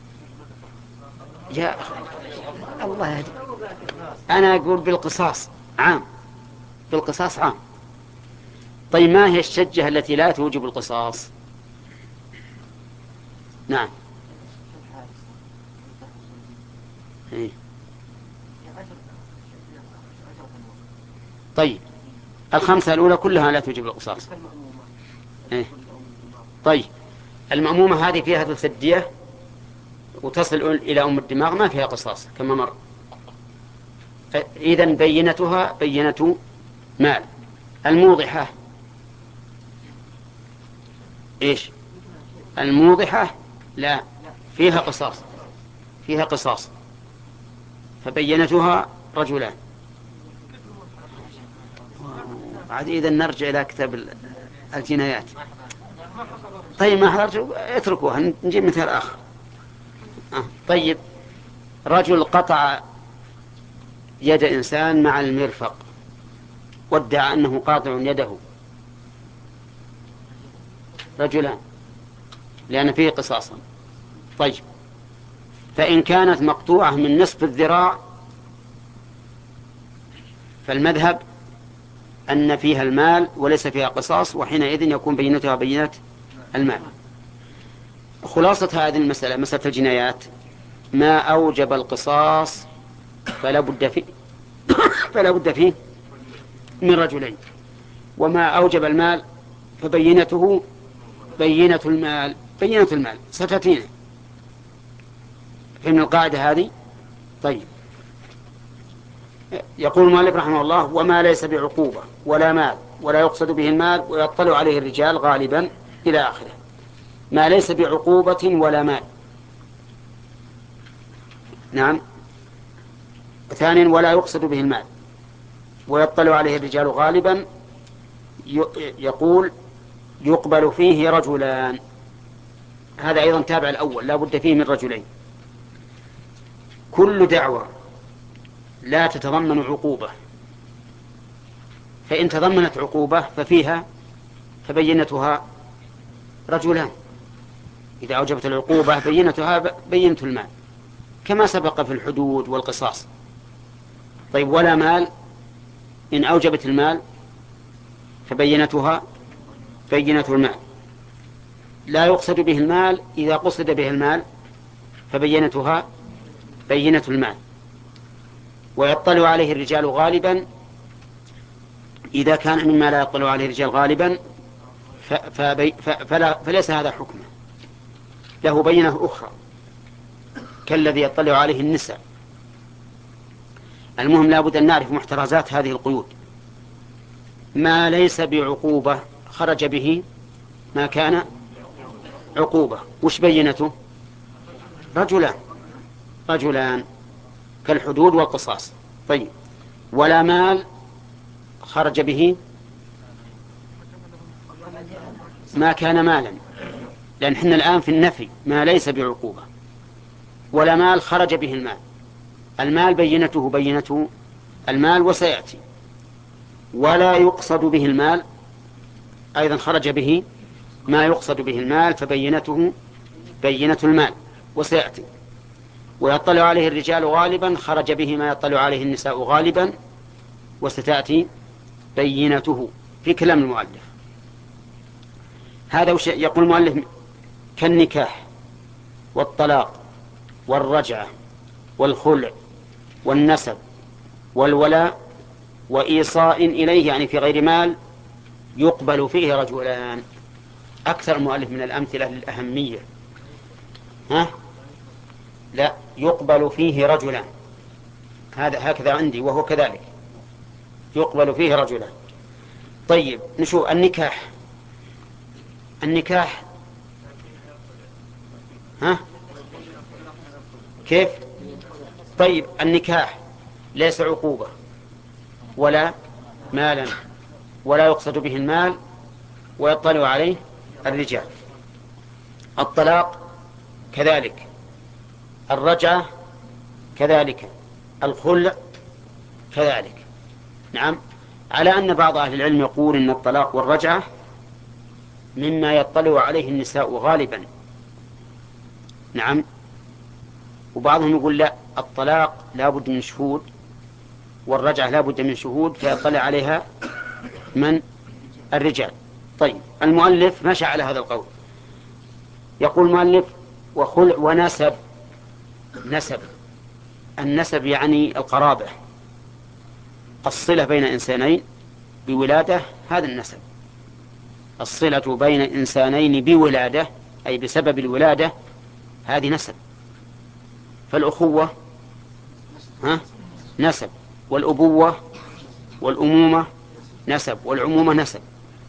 يا الله يهدي. أنا أقول بالقصاص عام، بالقصاص عام. طيب ما هي الشجة التي لا توجب القصاص؟ نعم إيه. طيب الخمسة الأولى كلها لا توجب القصاص. إيه. طيب المأمومة هذه فيها ثلث الدية وتصل إلى أم الدماغ، ما فيها قصاص كما مر. إذن بينتها بينة مال. الموضحة إيش؟ الموضحة لا فيها قصاص، فيها قصاص فبينتها رجلان. عاد إذا نرجع إلى كتاب الجنايات. طيب ما حضرتوا اتركوها نجيب مثال آخر. آه. طيب رجل قطع يد إنسان مع المرفق وادعى أنه قاطع يده، رجلان لأن فيه قصاصا. طيب فإن كانت مقطوعة من نصف الذراع فالمذهب أن فيها المال وليس فيها قصاص، وحينئذ يكون بينتها بينة المال. خلاصة هذه المسألة مسألة الجنايات ما أوجب القصاص فلا بد فيه فلا بد فيه من رجلين، وما أوجب المال فبينته بينة المال. بينة المال ستأتينا فإن القاعدة هذه. طيب يقول المؤلف رحمه الله وما ليس بعقوبة ولا مال ولا يقصد به المال ويطلع عليه الرجال غالبا إلى آخره. ما ليس بعقوبة ولا مال. نعم. ثانيا ولا يقصد به المال ويطلع عليه الرجال غالبا، يقول يقبل فيه رجلان. هذا أيضا تابع الأول، لا بد فيه من رجلين. كل دعوة لا تتضمن عقوبة، فإن تضمنت عقوبة ففيها فبينتها رجلان، إذا أوجبت العقوبة بينتها بينة المال كما سبق في الحدود والقصاص. طيب ولا مال، إن أوجبت المال فبينتها بينة المال. لا يقصد به المال، إذا قصد به المال فبينتها بينة المال. ويطلع عليه الرجال غالبا، إذا كان مما لا يطلع عليه الرجال غالبا فبي فلا فليس هذا حكمه، له بينة أخرى كالذي يطلع عليه النساء. المهم لا بد أن نعرف محترزات هذه القيود. ما ليس بعقوبة خرج به ما كان عقوبة، وش بينته؟ رجلان رجلان كالحدود والقصاص. طيب ولا مال خرج به ما كان مالا، لأن حنا الآن في النفي ما ليس بعقوبة. ولا مال خرج به المال، المال بينته بينته المال وسيأتي. ولا يقصد به المال، أيضا خرج به ما يقصد به المال فبينته بينة المال وسيأتي. ويطلع عليه الرجال غالبا، خرج به ما يطلع عليه النساء غالبا وستأتي بينته في كلام المؤلف. هذا وش يقول المؤلف؟ كالنكاح والطلاق والرجعة والخلع والنسب والولاء وإيصاء إليه، يعني في غير مال يقبل فيه رجلان. أكثر المؤلف من الأمثلة للأهمية. ها؟ لا، يقبل فيه رجلان، هذا هكذا عندي وهو كذلك، يقبل فيه رجلان. طيب نشوف النكاح. النكاح ها كيف؟ طيب النكاح ليس عقوبة ولا مالا ولا يقصد به المال ويطلع عليه الرجال. الطلاق كذلك، الرجعة كذلك، الخلع كذلك. نعم، على أن بعض أهل العلم يقول إن الطلاق والرجعة مما يطلع عليه النساء غالبا. نعم، وبعضهم يقول لا، الطلاق لا بد من شهود والرجعة لا بد من شهود فيطلع عليها من الرجال. طيب المؤلف مشى على هذا القول. يقول المؤلف وخلع ونسب. نسب، النسب يعني القرابة، الصلة بين إنسانين بولادة، هذا النسب. الصلة بين إنسانين بولادة أي بسبب الولادة، هذه نسب. فالأخوة ها نسب، والأبوة والأمومة نسب، والعمومة نسب.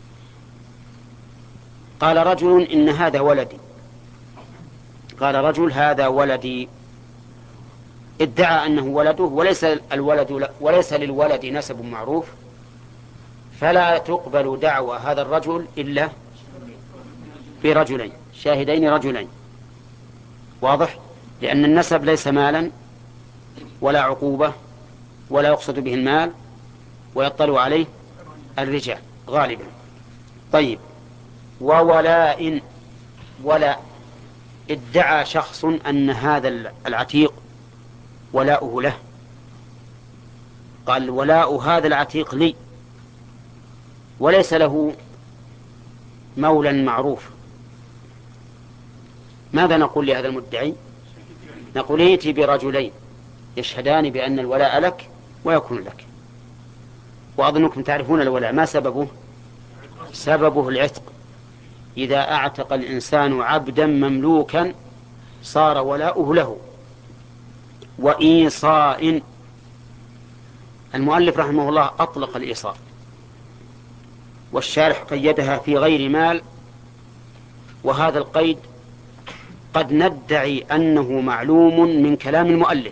قال رجل إن هذا ولدي، قال رجل هذا ولدي، ادعى أنه ولده وليس الولد وليس للولد نسب معروف، فلا تقبل دعوى هذا الرجل إلا برجلين شاهدين رجلين. واضح؟ لأن النسب ليس مالا ولا عقوبة ولا يقصد به المال ويطلع عليه الرجال غالبا. طيب وولاء، ولا ادعى شخص أن هذا العتيق ولاؤه له، قال ولاء هذا العتيق لي، وليس له مولا معروف. ماذا نقول لهذا المدعي؟ نقول ائتي برجلين يشهدان بأن الولاء لك ويكون لك. وأظنكم تعرفون الولاء ما سببه؟ سببه العتق. إذا أعتق الإنسان عبدا مملوكا صار ولاؤه له. وإيصاء، المؤلف رحمه الله أطلق الإيصاء، والشارح قيدها في غير مال، وهذا القيد قد ندعي أنه معلوم من كلام المؤلف.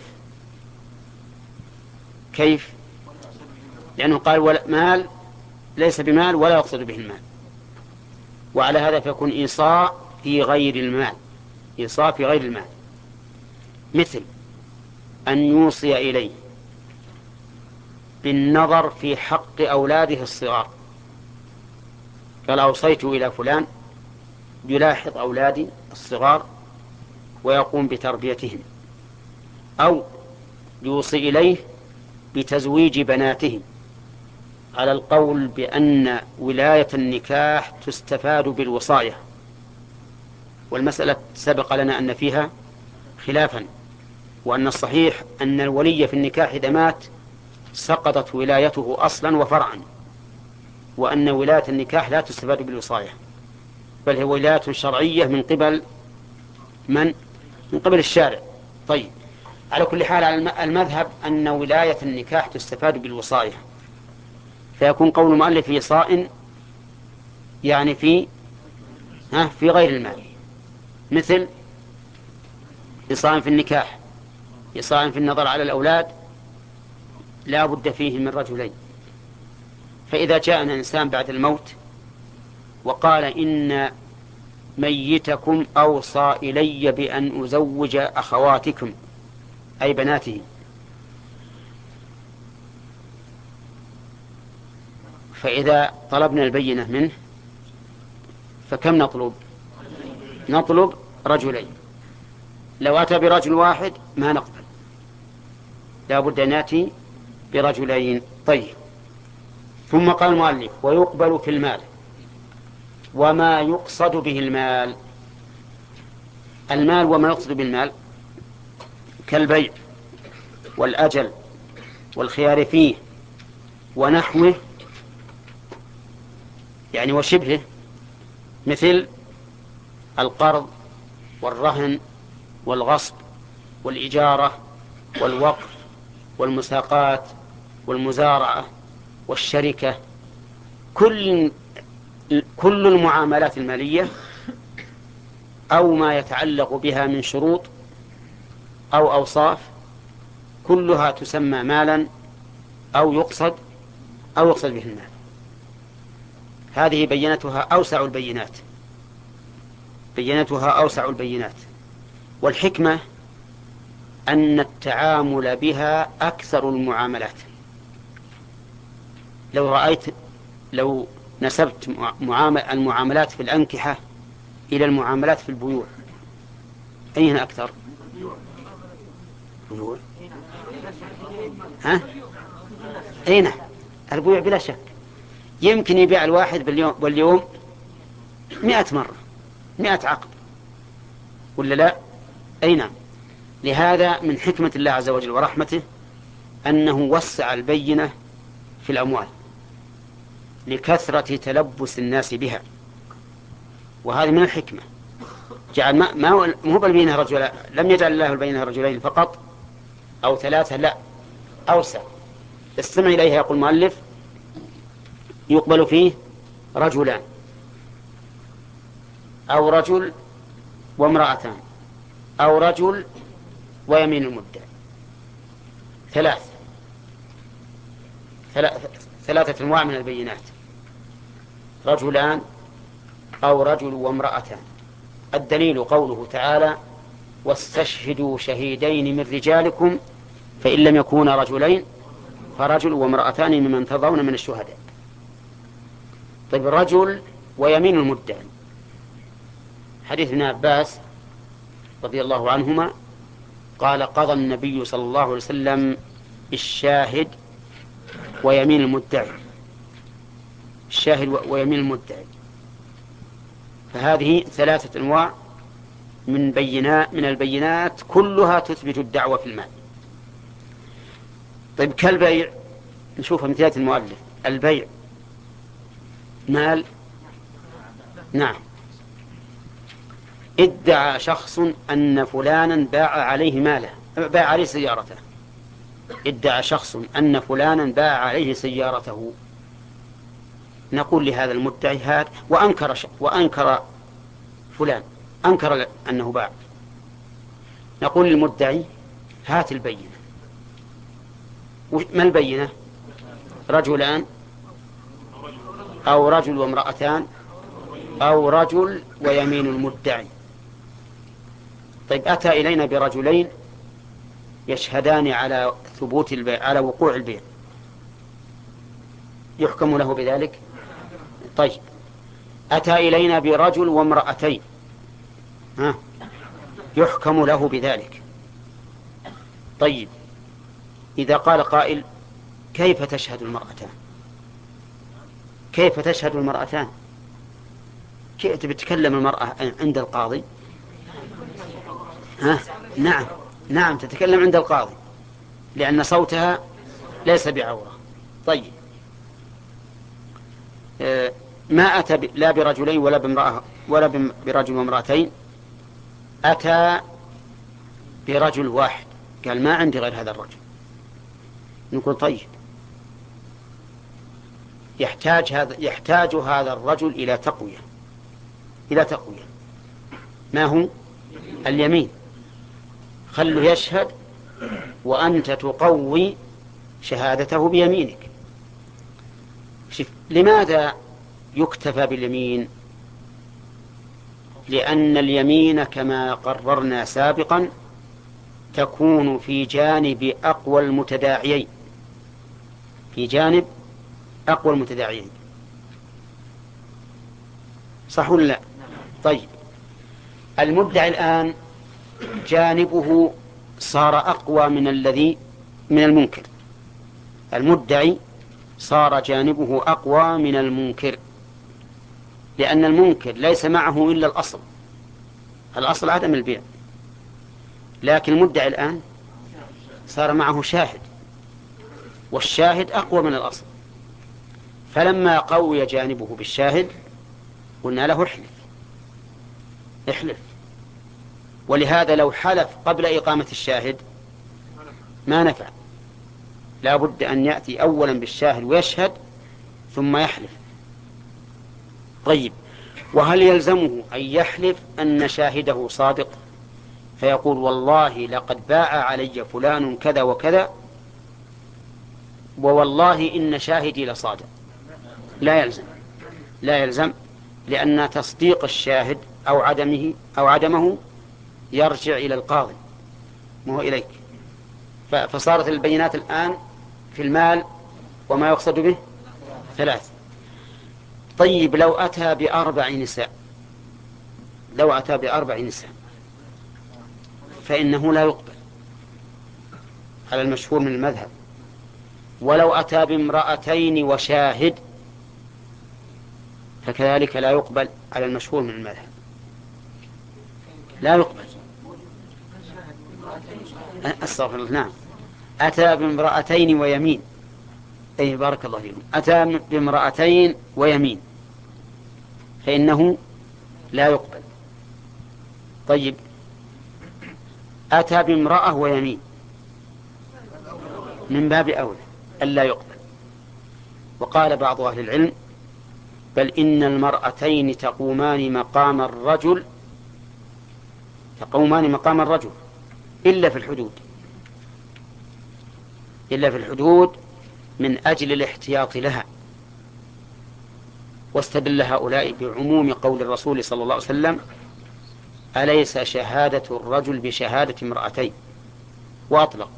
كيف؟ لأنه قال مال ليس بمال ولا يقصد به المال، وعلى هذا فيكون إيصاء في غير المال، إيصاء في غير المال. مثل أن يوصي إليه بالنظر في حق أولاده الصغار، قال أوصيت إلى فلان يلاحظ أولادي الصغار ويقوم بتربيتهم، أو يوصي إليه بتزويج بناتهم، على القول بأن ولاية النكاح تستفاد بالوصاية، والمسألة سبق لنا أن فيها خلافا، وأن الصحيح أن الولي في النكاح إذا مات سقطت ولايته أصلا وفرعا، وأن ولاية النكاح لا تستفاد بالوصاية، بل هي ولاية شرعية من قبل من؟ من قبل الشارع. طيب، على كل حال المذهب أن ولاية النكاح تستفاد بالوصاية، فيكون قول المؤلف وصاء يعني في ها في غير المال، مثل وصاء في النكاح، وصاء في النظر على الأولاد، لا بد فيه من رجلين. فإذا جاءنا إنسان بعد الموت وقال إن ميتكم أوصى إلي بأن أزوج أخواتكم أي بناته، فإذا طلبنا البينة منه فكم نطلب؟ نطلب رجلين. لو أتى برجل واحد ما نقبل، لا بد أن نأتي برجلين. طيب، ثم قال المؤلف ويقبل في المال. وما يقصد به المال، المال وما يقصد بالمال كالبيع والأجل والخيار فيه ونحوه يعني وشبهه، مثل القرض والرهن والغصب والإجارة والوقف والمساقات والمزارعة والشركة، كل كل المعاملات المالية أو ما يتعلق بها من شروط أو أوصاف كلها تسمى مالا أو يقصد أو يقصد به المال. هذه بينتها أوسع البينات، بينتها أوسع البينات، والحكمة أن التعامل بها أكثر المعاملات. لو رأيت لو نسبت معامل المعاملات في الأنكحة إلى المعاملات في البيوع، أين أكثر؟ بيوع. ها؟ أين؟ البيوع بلا شك. يمكن يبيع الواحد باليوم واليوم مئة مرة، مئة عقد، ولا لا؟ أي نعم. لهذا من حكمة الله عز وجل ورحمته أنه وسع البينة في الأموال لكثرة تلبس الناس بها، وهذه من الحكمة. جعل ما ما هو بالبينة رجلا، لم يجعل الله البينة رجلين فقط أو ثلاثة، لا، أوسع. استمع إليها. يقول المؤلف يقبل فيه رجلان أو رجل وامرأتان أو رجل ويمين المدعي، ثلاث ثلاثة أنواع من البينات، رجلان أو رجل وامرأتان. الدليل قوله تعالى واستشهدوا شهيدين من رجالكم فإن لم يكونا رجلين فرجل وامرأتان ممن ترضون من الشهداء. طيب، رجل ويمين المدعي، حديث ابن عباس رضي الله عنهما قال قضى النبي صلى الله عليه وسلم الشاهد ويمين المدعي، الشاهد ويمين المدعي. فهذه ثلاثة أنواع من بينات من البينات كلها تثبت الدعوة في المال. طيب، كالبيع نشوف مثالات المؤلف. البيع مال، نعم. ادعى شخص أن فلانا باع عليه ماله، باع عليه سيارته، ادعى شخص أن فلانا باع عليه سيارته. نقول لهذا المدعي هذا، وأنكر ش... وأنكر فلان أنكر أنه باع، نقول للمدعي هات البينة. ما البينة؟ رجلان أو رجل وامرأتان أو رجل ويمين المدعي. طيب، أتى إلينا برجلين يشهدان على ثبوت البيع، على وقوع البيع، يحكم له بذلك؟ طيب، أتى إلينا برجل وامرأتين، ها، يحكم له بذلك. طيب، إذا قال قائل كيف تشهد المرأتان؟ كيف تشهد المرأتان؟ كيف تتكلم المرأة عند القاضي؟ ها؟ نعم نعم تتكلم عند القاضي، لأن صوتها ليس بعورة. طيب، ما أتى لا برجلين ولا بامرأة ولا برجل وامرأتين، أتى برجل واحد، قال ما عندي غير هذا الرجل. نقول طيب، يحتاج هذا يحتاج هذا الرجل إلى تقوية، إلى تقوية. ما هو؟ اليمين. خله يشهد وأنت تقوي شهادته بيمينك. شف. لماذا يكتفى باليمين؟ لأن اليمين كما قررنا سابقا تكون في جانب أقوى المتداعيين، في جانب أقوى المتداعيين، صح ولا لا؟ طيب، المدعي الآن جانبه صار أقوى من الذي من المنكر. المدعي صار جانبه أقوى من المنكر، لأن المنكر ليس معه إلا الأصل، الأصل عدم البيع، لكن المدعي الآن صار معه شاهد، والشاهد أقوى من الأصل. فلما قوي جانبه بالشاهد قلنا له احلف احلف. ولهذا لو حلف قبل إقامة الشاهد ما نفع، لا بد أن يأتي أولا بالشاهد ويشهد ثم يحلف. طيب، وهل يلزمه أن يحلف أن شاهده صادق فيقول والله لقد باع علي فلان كذا وكذا ووالله إن شاهدي لصادق؟ لا يلزم، لا يلزم، لأن تصديق الشاهد أو عدمه أو عدمه يرجع إلى القاضي وهو إليك. فصارت البينات الآن في المال وما يقصد به ثلاث. طيب، لو أتى بأربع نساء، لو أتى بأربع نساء فإنه لا يقبل على المشهور من المذهب. ولو أتى بامرأتين وشاهد فكذلك لا يقبل على المشهور من المذهب، لا يقبل. أستغفر الله. نعم، أتى بامرأتين ويمين، أي بارك الله فيكم، أتى بامرأتين ويمين فإنه لا يقبل. طيب، أتى بامرأة ويمين من باب أولى ألا يقبل. وقال بعض أهل العلم بل إن المرأتين تقومان مقام الرجل، تقومان مقام الرجل إلا في الحدود، إلا في الحدود من أجل الاحتياط لها. واستدل هؤلاء بعموم قول الرسول صلى الله عليه وسلم أليس شهادة الرجل بشهادة امرأتين، وأطلق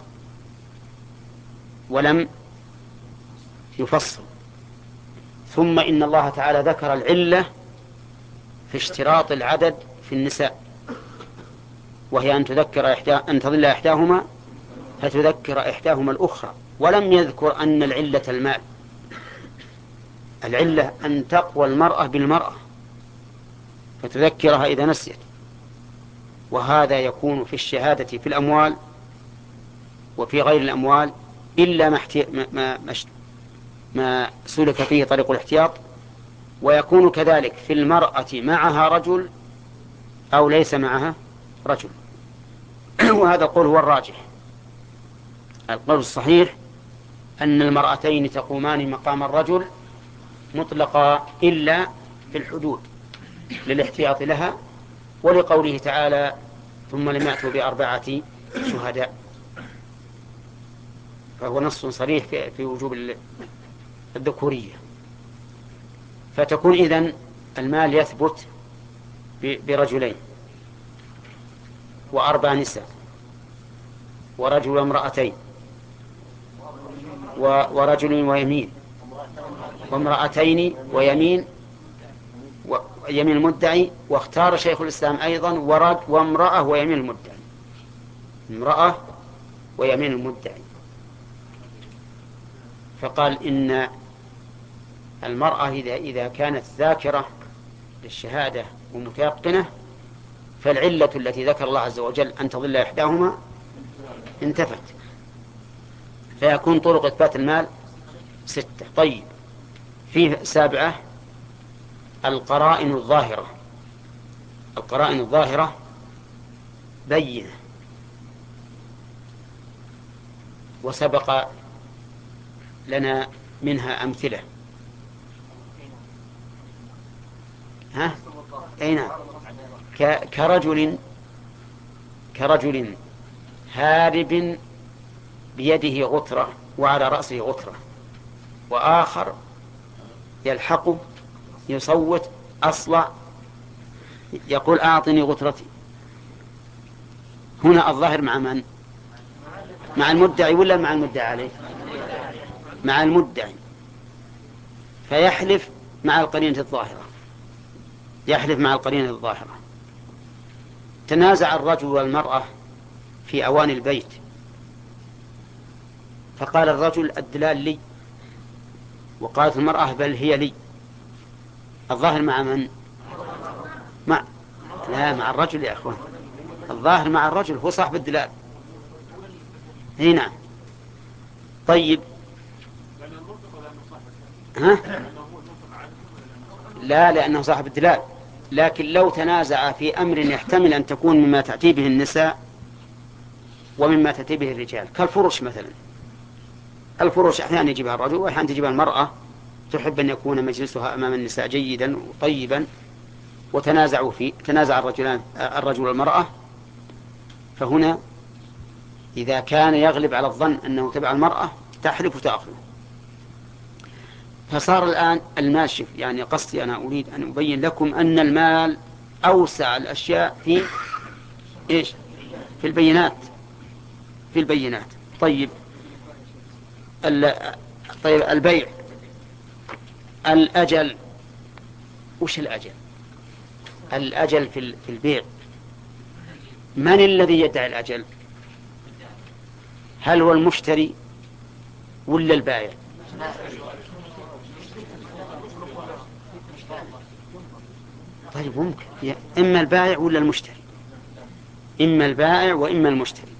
ولم يفصل. ثم إن الله تعالى ذكر العلة في اشتراط العدد في النساء، وهي أن تذكر إحدى أن تظل إحداهما فتذكر إحداهما الأخرى، ولم يذكر أن العلة المال. العلة أن تقوى المرأة بالمرأة فتذكرها إذا نسيت. وهذا يكون في الشهادة في الأموال وفي غير الأموال إلا ما, ما, ما, ما سلك فيه طريق الاحتياط، ويكون كذلك في المرأة معها رجل أو ليس معها رجل. وهذا القول هو الراجح. القول الصحيح أن المرأتين تقومان مقام الرجل مطلقا إلا في الحدود للاحتياط لها، ولقوله تعالى ثم لم يأتوا بأربعة شهداء، فهو نص صريح في وجوب الذكورية. فتكون إذن المال يثبت برجلين وأربع نساء. ورجل وامرأتين ورجل ويمين وامرأتين ويمين ويمين المدعي. واختار شيخ الإسلام أيضا ورج وامرأة ويمين المدعي، امرأة ويمين المدعي. فقال إن المرأة إذا إذا كانت ذاكرة للشهادة ومتيقنة فالعلة التي ذكر الله عز وجل أن تضل إحداهما انتفت، فيكون طرق إثبات المال ستة. طيب، فيه سابعة القرائن الظاهرة. القرائن الظاهرة بينة، وسبق لنا منها أمثلة. ها؟ أين؟ كرجل كرجل هارب بيده غترة وعلى رأسه غترة، وآخر يلحقه يصوت أصلع يقول أعطني غترتي. هنا الظاهر مع من؟ مع المدعي ولا مع المدعي عليه؟ مع المدعي، فيحلف مع القرينة الظاهرة، يحلف مع القرينة الظاهرة. تنازع الرجل والمرأة في أواني البيت، فقال الرجل الدلال لي، وقالت المرأة بل هي لي. الظاهر مع من؟ مع لا مع الرجل يا أخوان، الظاهر مع الرجل، هو صاحب الدلال. هنا طيب، ها؟ لا، لأنه صاحب الدلال. لكن لو تنازع في أمر يحتمل أن تكون مما تأتي به النساء ومما تأتي به الرجال، كالفرش مثلا. الفرش أحيانا يجيبها الرجل وأحيانا تجيبها المرأة، تحب أن يكون مجلسها أمام النساء جيدا وطيبا، وتنازعوا فيه، تنازع الرجلان الرجل والمرأة. فهنا إذا كان يغلب على الظن أنه تبع المرأة تحلف وتأخذ. فصار الآن الماشف، يعني قصدي أنا أريد أن أبين لكم أن المال أوسع الأشياء في إيش؟ في البينات، في البينات. طيب طيب البيع، الأجل. وش الأجل؟ الأجل في البيع، من الذي يدعي الأجل؟ هل هو المشتري ولا البائع؟ طيب ممكن إما البائع ولا المشتري، إما البائع وإما المشتري.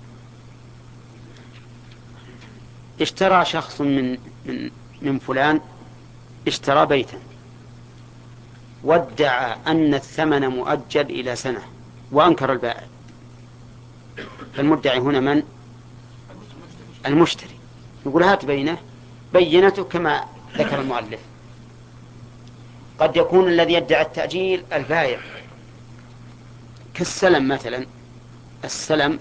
اشترى شخص من من من فلان، اشترى بيتا وادعى أن الثمن مؤجل إلى سنة وأنكر البائع، فالمدعي هنا من؟ المشتري. يقول هات بينه بينته كما ذكر المؤلف. قد يكون الذي يدعي التأجيل البائع، كالسلم مثلا. السلم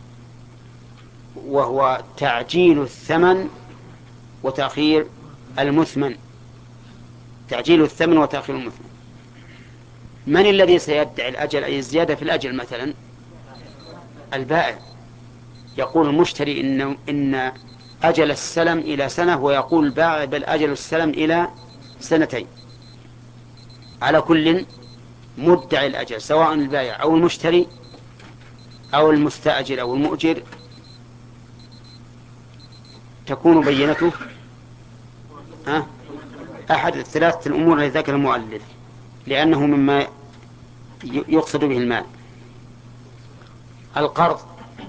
وهو تعجيل الثمن وتأخير المثمن، تعجيل الثمن وتأخير المثمن. من الذي سيدعي الأجل أي الزيادة في الأجل مثلا؟ البائع. يقول المشتري إن, إن أجل السلم إلى سنة، ويقول البائع بل أجل السلم إلى سنتين. على كل مدعي الأجل سواء البائع أو المشتري أو المستأجر أو المؤجر تكون بينته ها أحد الثلاثة الأمور التي ذكر المؤلف، لأنه مما يقصد به المال. القرض،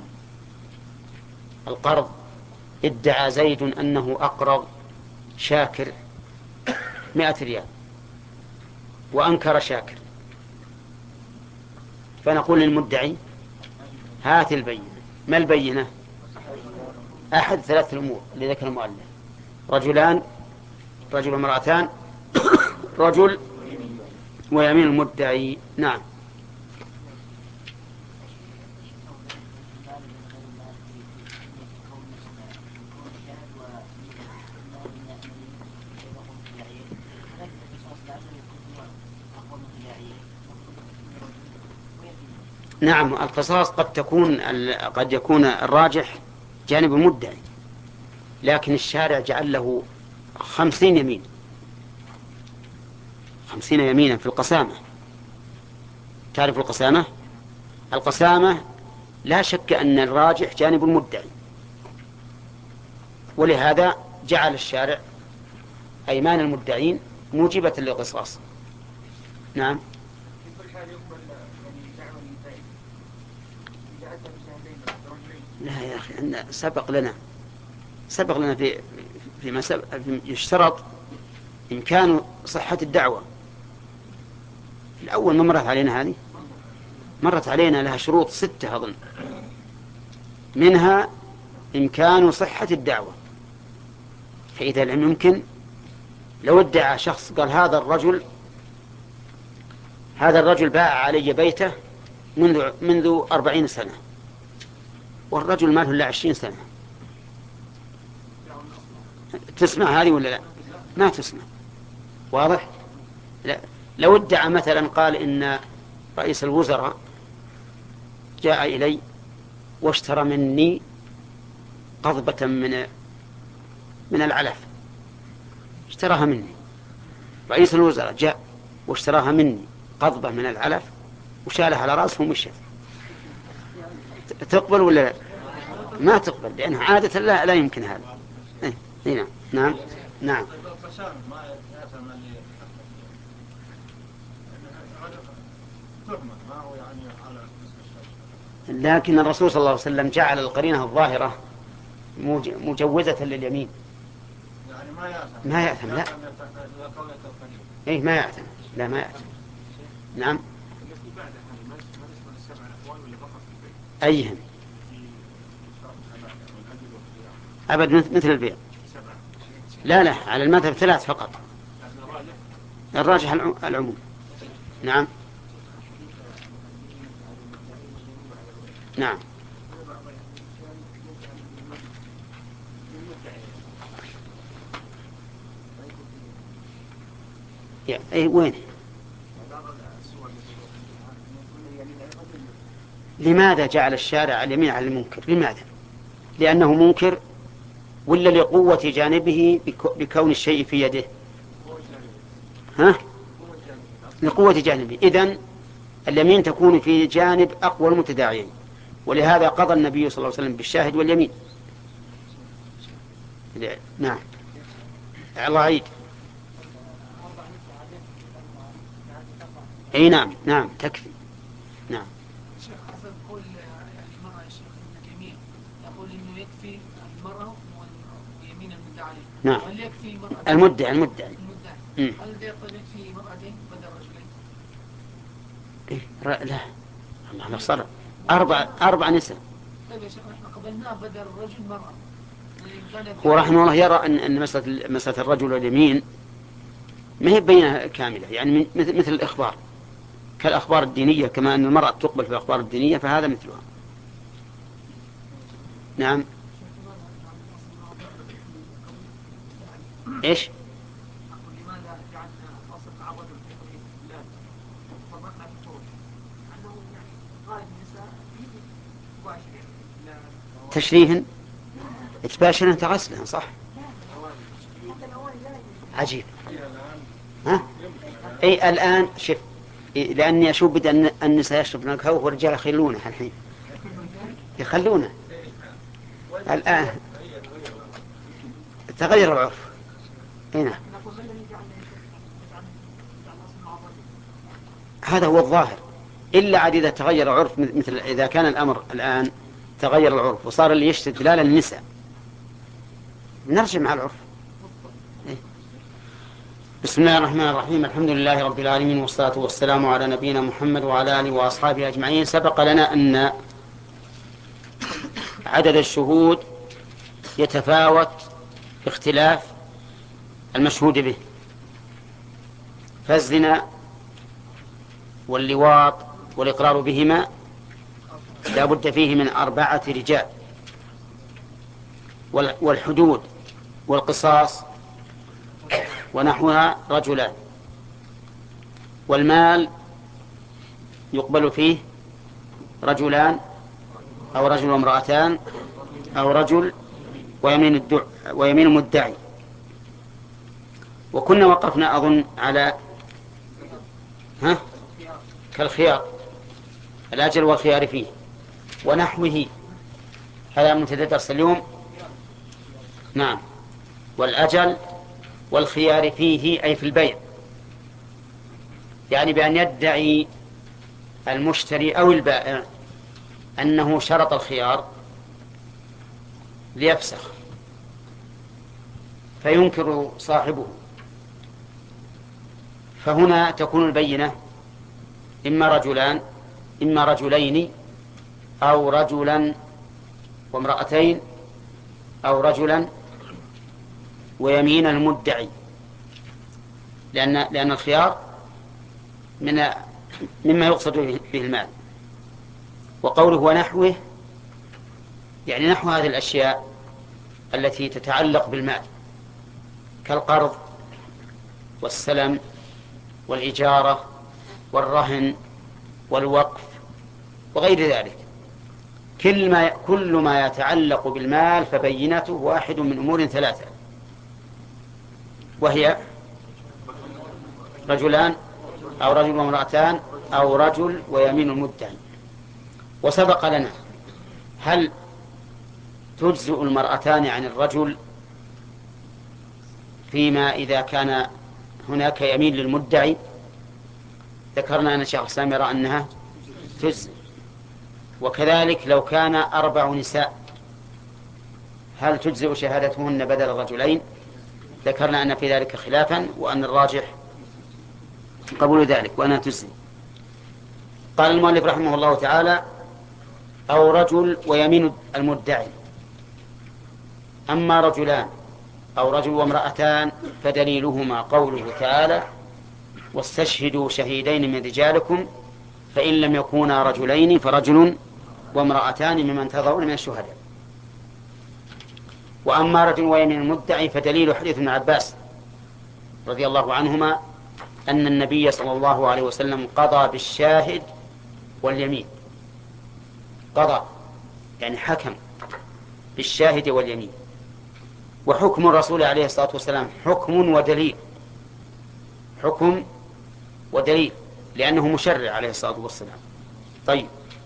القرض ادعى زيد أنه أقرض شاكر مئة ريال وأنكر شاكر، فنقول للمدعي هات البينة. ما البينة؟ أحد ثلاث الأمور اللي ذكر المؤلف: رجلان، رجل وامرأتان، رجل ويمين المدعي. نعم. نعم، القصاص قد تكون قد يكون الراجح جانب المدعي، لكن الشارع جعل له خمسين يمين، خمسين يمينا في القسامة. تعرف القسامة؟ القسامة لا شك أن الراجح جانب المدعي، ولهذا جعل الشارع أيمان المدعين موجبة للقصاص. نعم. لا يا أخي، سبق لنا سبق لنا في فيما سبق يشترط إمكان صحة الدعوة. الأول ما مرت علينا هذه، مرت علينا لها شروط ستة أظن، منها إمكان صحة الدعوة. فإذا لم يمكن، لو ادعى شخص قال هذا الرجل هذا الرجل باع علي بيته منذ منذ أربعين سنة، والرجل ما له إلا عشرين سنة، تسمع هذه ولا لا؟ ما تسمع. واضح؟ لا. لو ادعى مثلا قال إن رئيس الوزراء جاء إلي واشترى مني قضبة من من العلف، اشتراها مني، رئيس الوزراء جاء واشتراها مني قضبة من العلف وشالها على رأسه ومشت، تقبل ولا لا؟ ما تقبل، لأنها عادة لا, لا يمكن هذا. إيه؟ نعم نعم نعم. لكن الرسول صلى الله عليه وسلم جعل القرينة الظاهرة مجوزة لليمين، يعني ما يأثم ما يأثم لا إيه ما يأثم لا ما يأثم. نعم. أيهم أبد مثل البيع؟ لا لا، على المذهب ثلاث فقط، الراجح العموم. نعم نعم. يا أي وين؟ لماذا جعل الشارع اليمين على المنكر؟ لماذا؟ لأنه منكر ولا لقوة جانبه بكون الشيء في يده؟ ها؟ لقوة جانبه. إذن اليمين تكون في جانب أقوى المتداعيين، ولهذا قضى النبي صلى الله عليه وسلم بالشاهد واليمين. نعم. الله عيد. أي نعم نعم تكفي. نعم. شيخ حسن قول المرأة يا شيخ ابن تيمية يقول إنه يكفي المرأة ويمين المدعي. نعم. هل يكفي مرأة المدعي المدعي المدعي هل يقول يكفي مرأتين بدل رجلين؟ إيه لا الله صار أربع أربع نساء. طيب يا شيخ احنا قبلناه بدل الرجل مرأة. هو رحمه الله يرى أن أن مسألة مسألة الرجل واليمين ما هي بينة كاملة، يعني مثل مثل الإخبار كالأخبار الدينية، كما أن المرأة تقبل في الأخبار الدينية فهذا مثلها. نعم. إيش؟ تشريهن تباشرن تغسلن صح؟ عجيب. ها؟ أي الآن شف، لأني أشوف بدأ أن النساء يشربن القهوة والرجال يخلونه الحين، يخلونه الآن تغير العرف. هنا هذا هو الظاهر، إلا عاد إذا تغير العرف، مثل إذا كان الأمر الآن تغير العرف وصار اللي يشتد دلال النساء نرجع مع العرف. إيه؟ بسم الله الرحمن الرحيم، الحمد لله رب العالمين، والصلاة والسلام على نبينا محمد وعلى آله وأصحابه أجمعين. سبق لنا أن عدد الشهود يتفاوت في اختلاف المشهود به، فالزنا واللواط والإقرار بهما لا بد فيه من أربعة رجال، والحدود والقصاص ونحوها رجلان، والمال يقبل فيه رجلان أو رجل وامرأتان أو رجل ويمين الدع ويمين المدعي. وكنا وقفنا أظن على ها كالخيار، الأجل والخيار فيه ونحوه، هذا منتدى درس اليوم. نعم، والأجل والخيار فيه أي في البيع، يعني بأن يدعي المشتري أو البائع أنه شرط الخيار ليفسخ فينكر صاحبه، فهنا تكون البينة إما رجلان إما رجلين أو رجلا وامرأتين أو رجلا ويمين المدعي، لأن لأن الخيار من مما يقصد به المال. وقوله ونحوه يعني نحو هذه الأشياء التي تتعلق بالمال كالقرض والسلم والإجارة والرهن والوقف وغير ذلك. كل ما كل ما يتعلق بالمال فبينته واحد من أمور ثلاثة، وهي رجلان أو رجل وامرأتان أو رجل ويمين المدعي. وسبق لنا هل تجزئ المرأتان عن الرجل فيما إذا كان هناك يمين للمدعي؟ ذكرنا أن الشيخ الإسلام يرى أنها تجزئ. وكذلك لو كان أربع نساء هل تجزئ شهادتهن بدل الرجلين؟ ذكرنا أن في ذلك خلافا وأن الراجح قبول ذلك وأنها تجزئ. قال المؤلف رحمه الله تعالى أو رجل ويمين المدعي. أما رجلان أو رجل وامرأتان فدليلهما قوله تعالى واستشهدوا شهيدين من رجالكم فإن لم يكونا رجلين فرجل وامرأتان ممن ترضون من الشهداء. وأما رجل ويمين المدعي فدليل حديث ابن عباس رضي الله عنهما أن النبي صلى الله عليه وسلم قضى بالشاهد واليمين. قضى يعني حكم بالشاهد واليمين. وحكم الرسول عليه الصلاة والسلام حكم ودليل، حكم ودليل لأنه مشرع عليه الصلاة والسلام. طيب،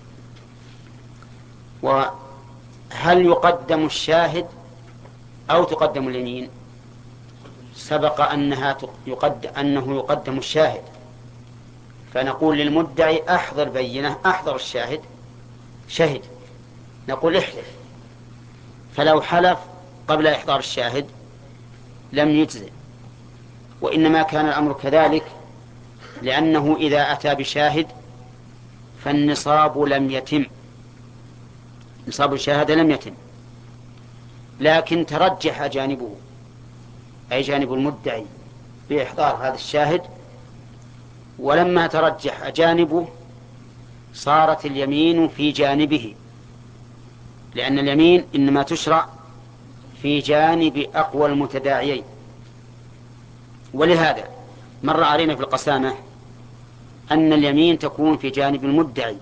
وهل يقدم الشاهد أو تقدم اليمين؟ سبق أنها يقدم أنه يقدم الشاهد، فنقول للمدعي أحضر بينة، أحضر الشاهد شهد، نقول احلف، فلو حلف قبل إحضار الشاهد لم يجزئ. وإنما كان الأمر كذلك لأنه إذا أتى بشاهد فالنصاب لم يتم، نصاب الشهادة لم يتم، لكن ترجح جانبه أي جانب المدعي بإحضار هذا الشاهد، ولما ترجح جانبه صارت اليمين في جانبه، لأن اليمين إنما تشرع في جانب أقوى المتداعيين. ولهذا مر علينا في القسامة أن اليمين تكون في جانب المدعي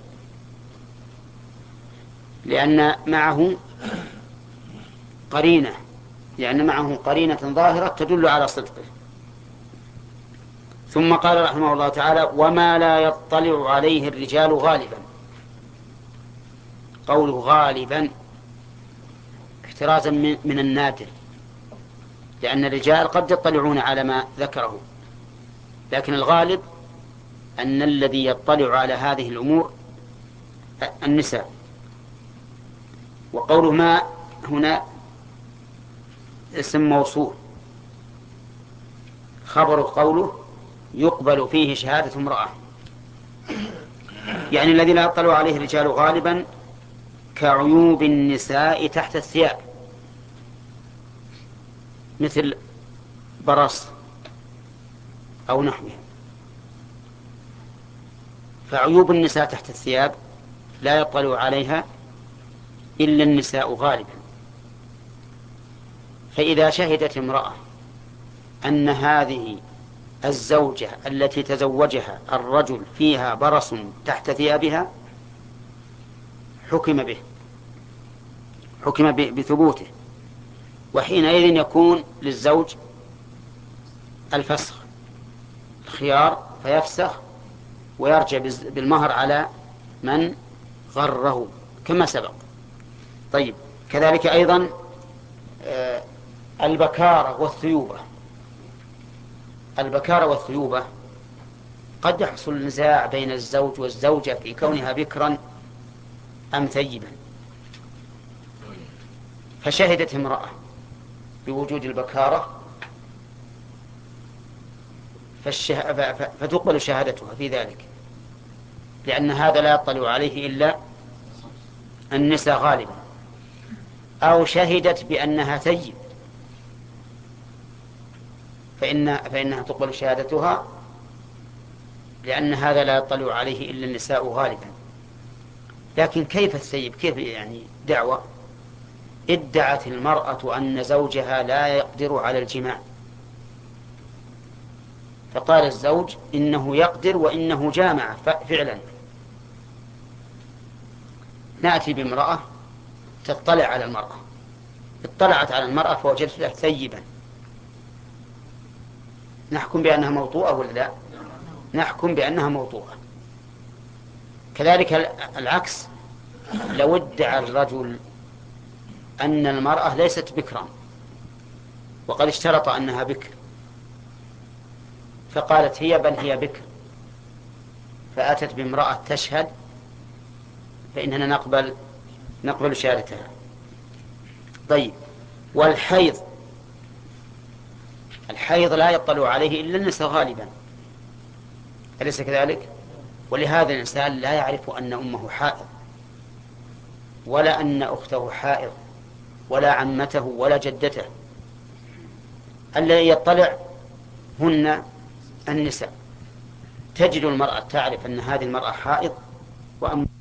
لأن معه قرينة لأن معه قرينة ظاهرة تدل على صدقه. ثم قال رحمه الله تعالى وما لا يطلع عليه الرجال غالبا. قوله غالبا احترازا من النادر، لأن الرجال قد يطلعون على ما ذكره، لكن الغالب أن الذي يطلع على هذه الأمور النساء. وقوله ما هنا اسم موصول، خبر قوله يقبل فيه شهادة امرأة، يعني الذي لا يطلع عليه الرجال غالبا كعيوب النساء تحت الثياب، مثل برص أو نحوه. فعيوب النساء تحت الثياب لا يطلع عليها إلا النساء غالبا. فإذا شهدت امرأة أن هذه الزوجة التي تزوجها الرجل فيها برص تحت ثيابها حكم به حكم بثبوته، وحينئذ يكون للزوج الفسخ، الخيار، فيفسخ ويرجع بالمهر على من غره كما سبق. طيب، كذلك أيضا البكارة والثيوبة. البكارة والثيوبة قد يحصل نزاع بين الزوج والزوجة في كونها بكرا أم ثيبا، فشهدت امرأة بوجود البكارة فالشه... فتقبل شهادتها في ذلك، لأن هذا لا يطلع عليه إلا النساء غالبا. أو شهدت بأنها ثيب فإن... فإنها تقبل شهادتها، لأن هذا لا يطلع عليه إلا النساء غالبا. لكن كيف الثيب؟ كيف يعني دعوة؟ ادعت المرأة أن زوجها لا يقدر على الجماع، فقال الزوج إنه يقدر وإنه جامع فعلا. نأتي بامرأة تطلع على المرأة، اطلعت على المرأة فوجدتها ثيبا، نحكم بأنها موطوءة ولا لا؟ نحكم بأنها موطوءة. كذلك العكس، لو ادعى الرجل أن المرأة ليست بكرا وقد اشترط أنها بكر، فقالت هي بل هي بكر، فأتت بامرأة تشهد، فإننا نقبل نقبل شهادتها. طيب، والحيض، الحيض لا يطلع عليه إلا النساء غالبا، أليس كذلك؟ ولهذا الإنسان لا يعرف أن أمه حائض ولا أن أخته حائض ولا عمته ولا جدته، الذي يطلع هن النساء. تجد المرأة تعرف أن هذه المرأة حائض وأم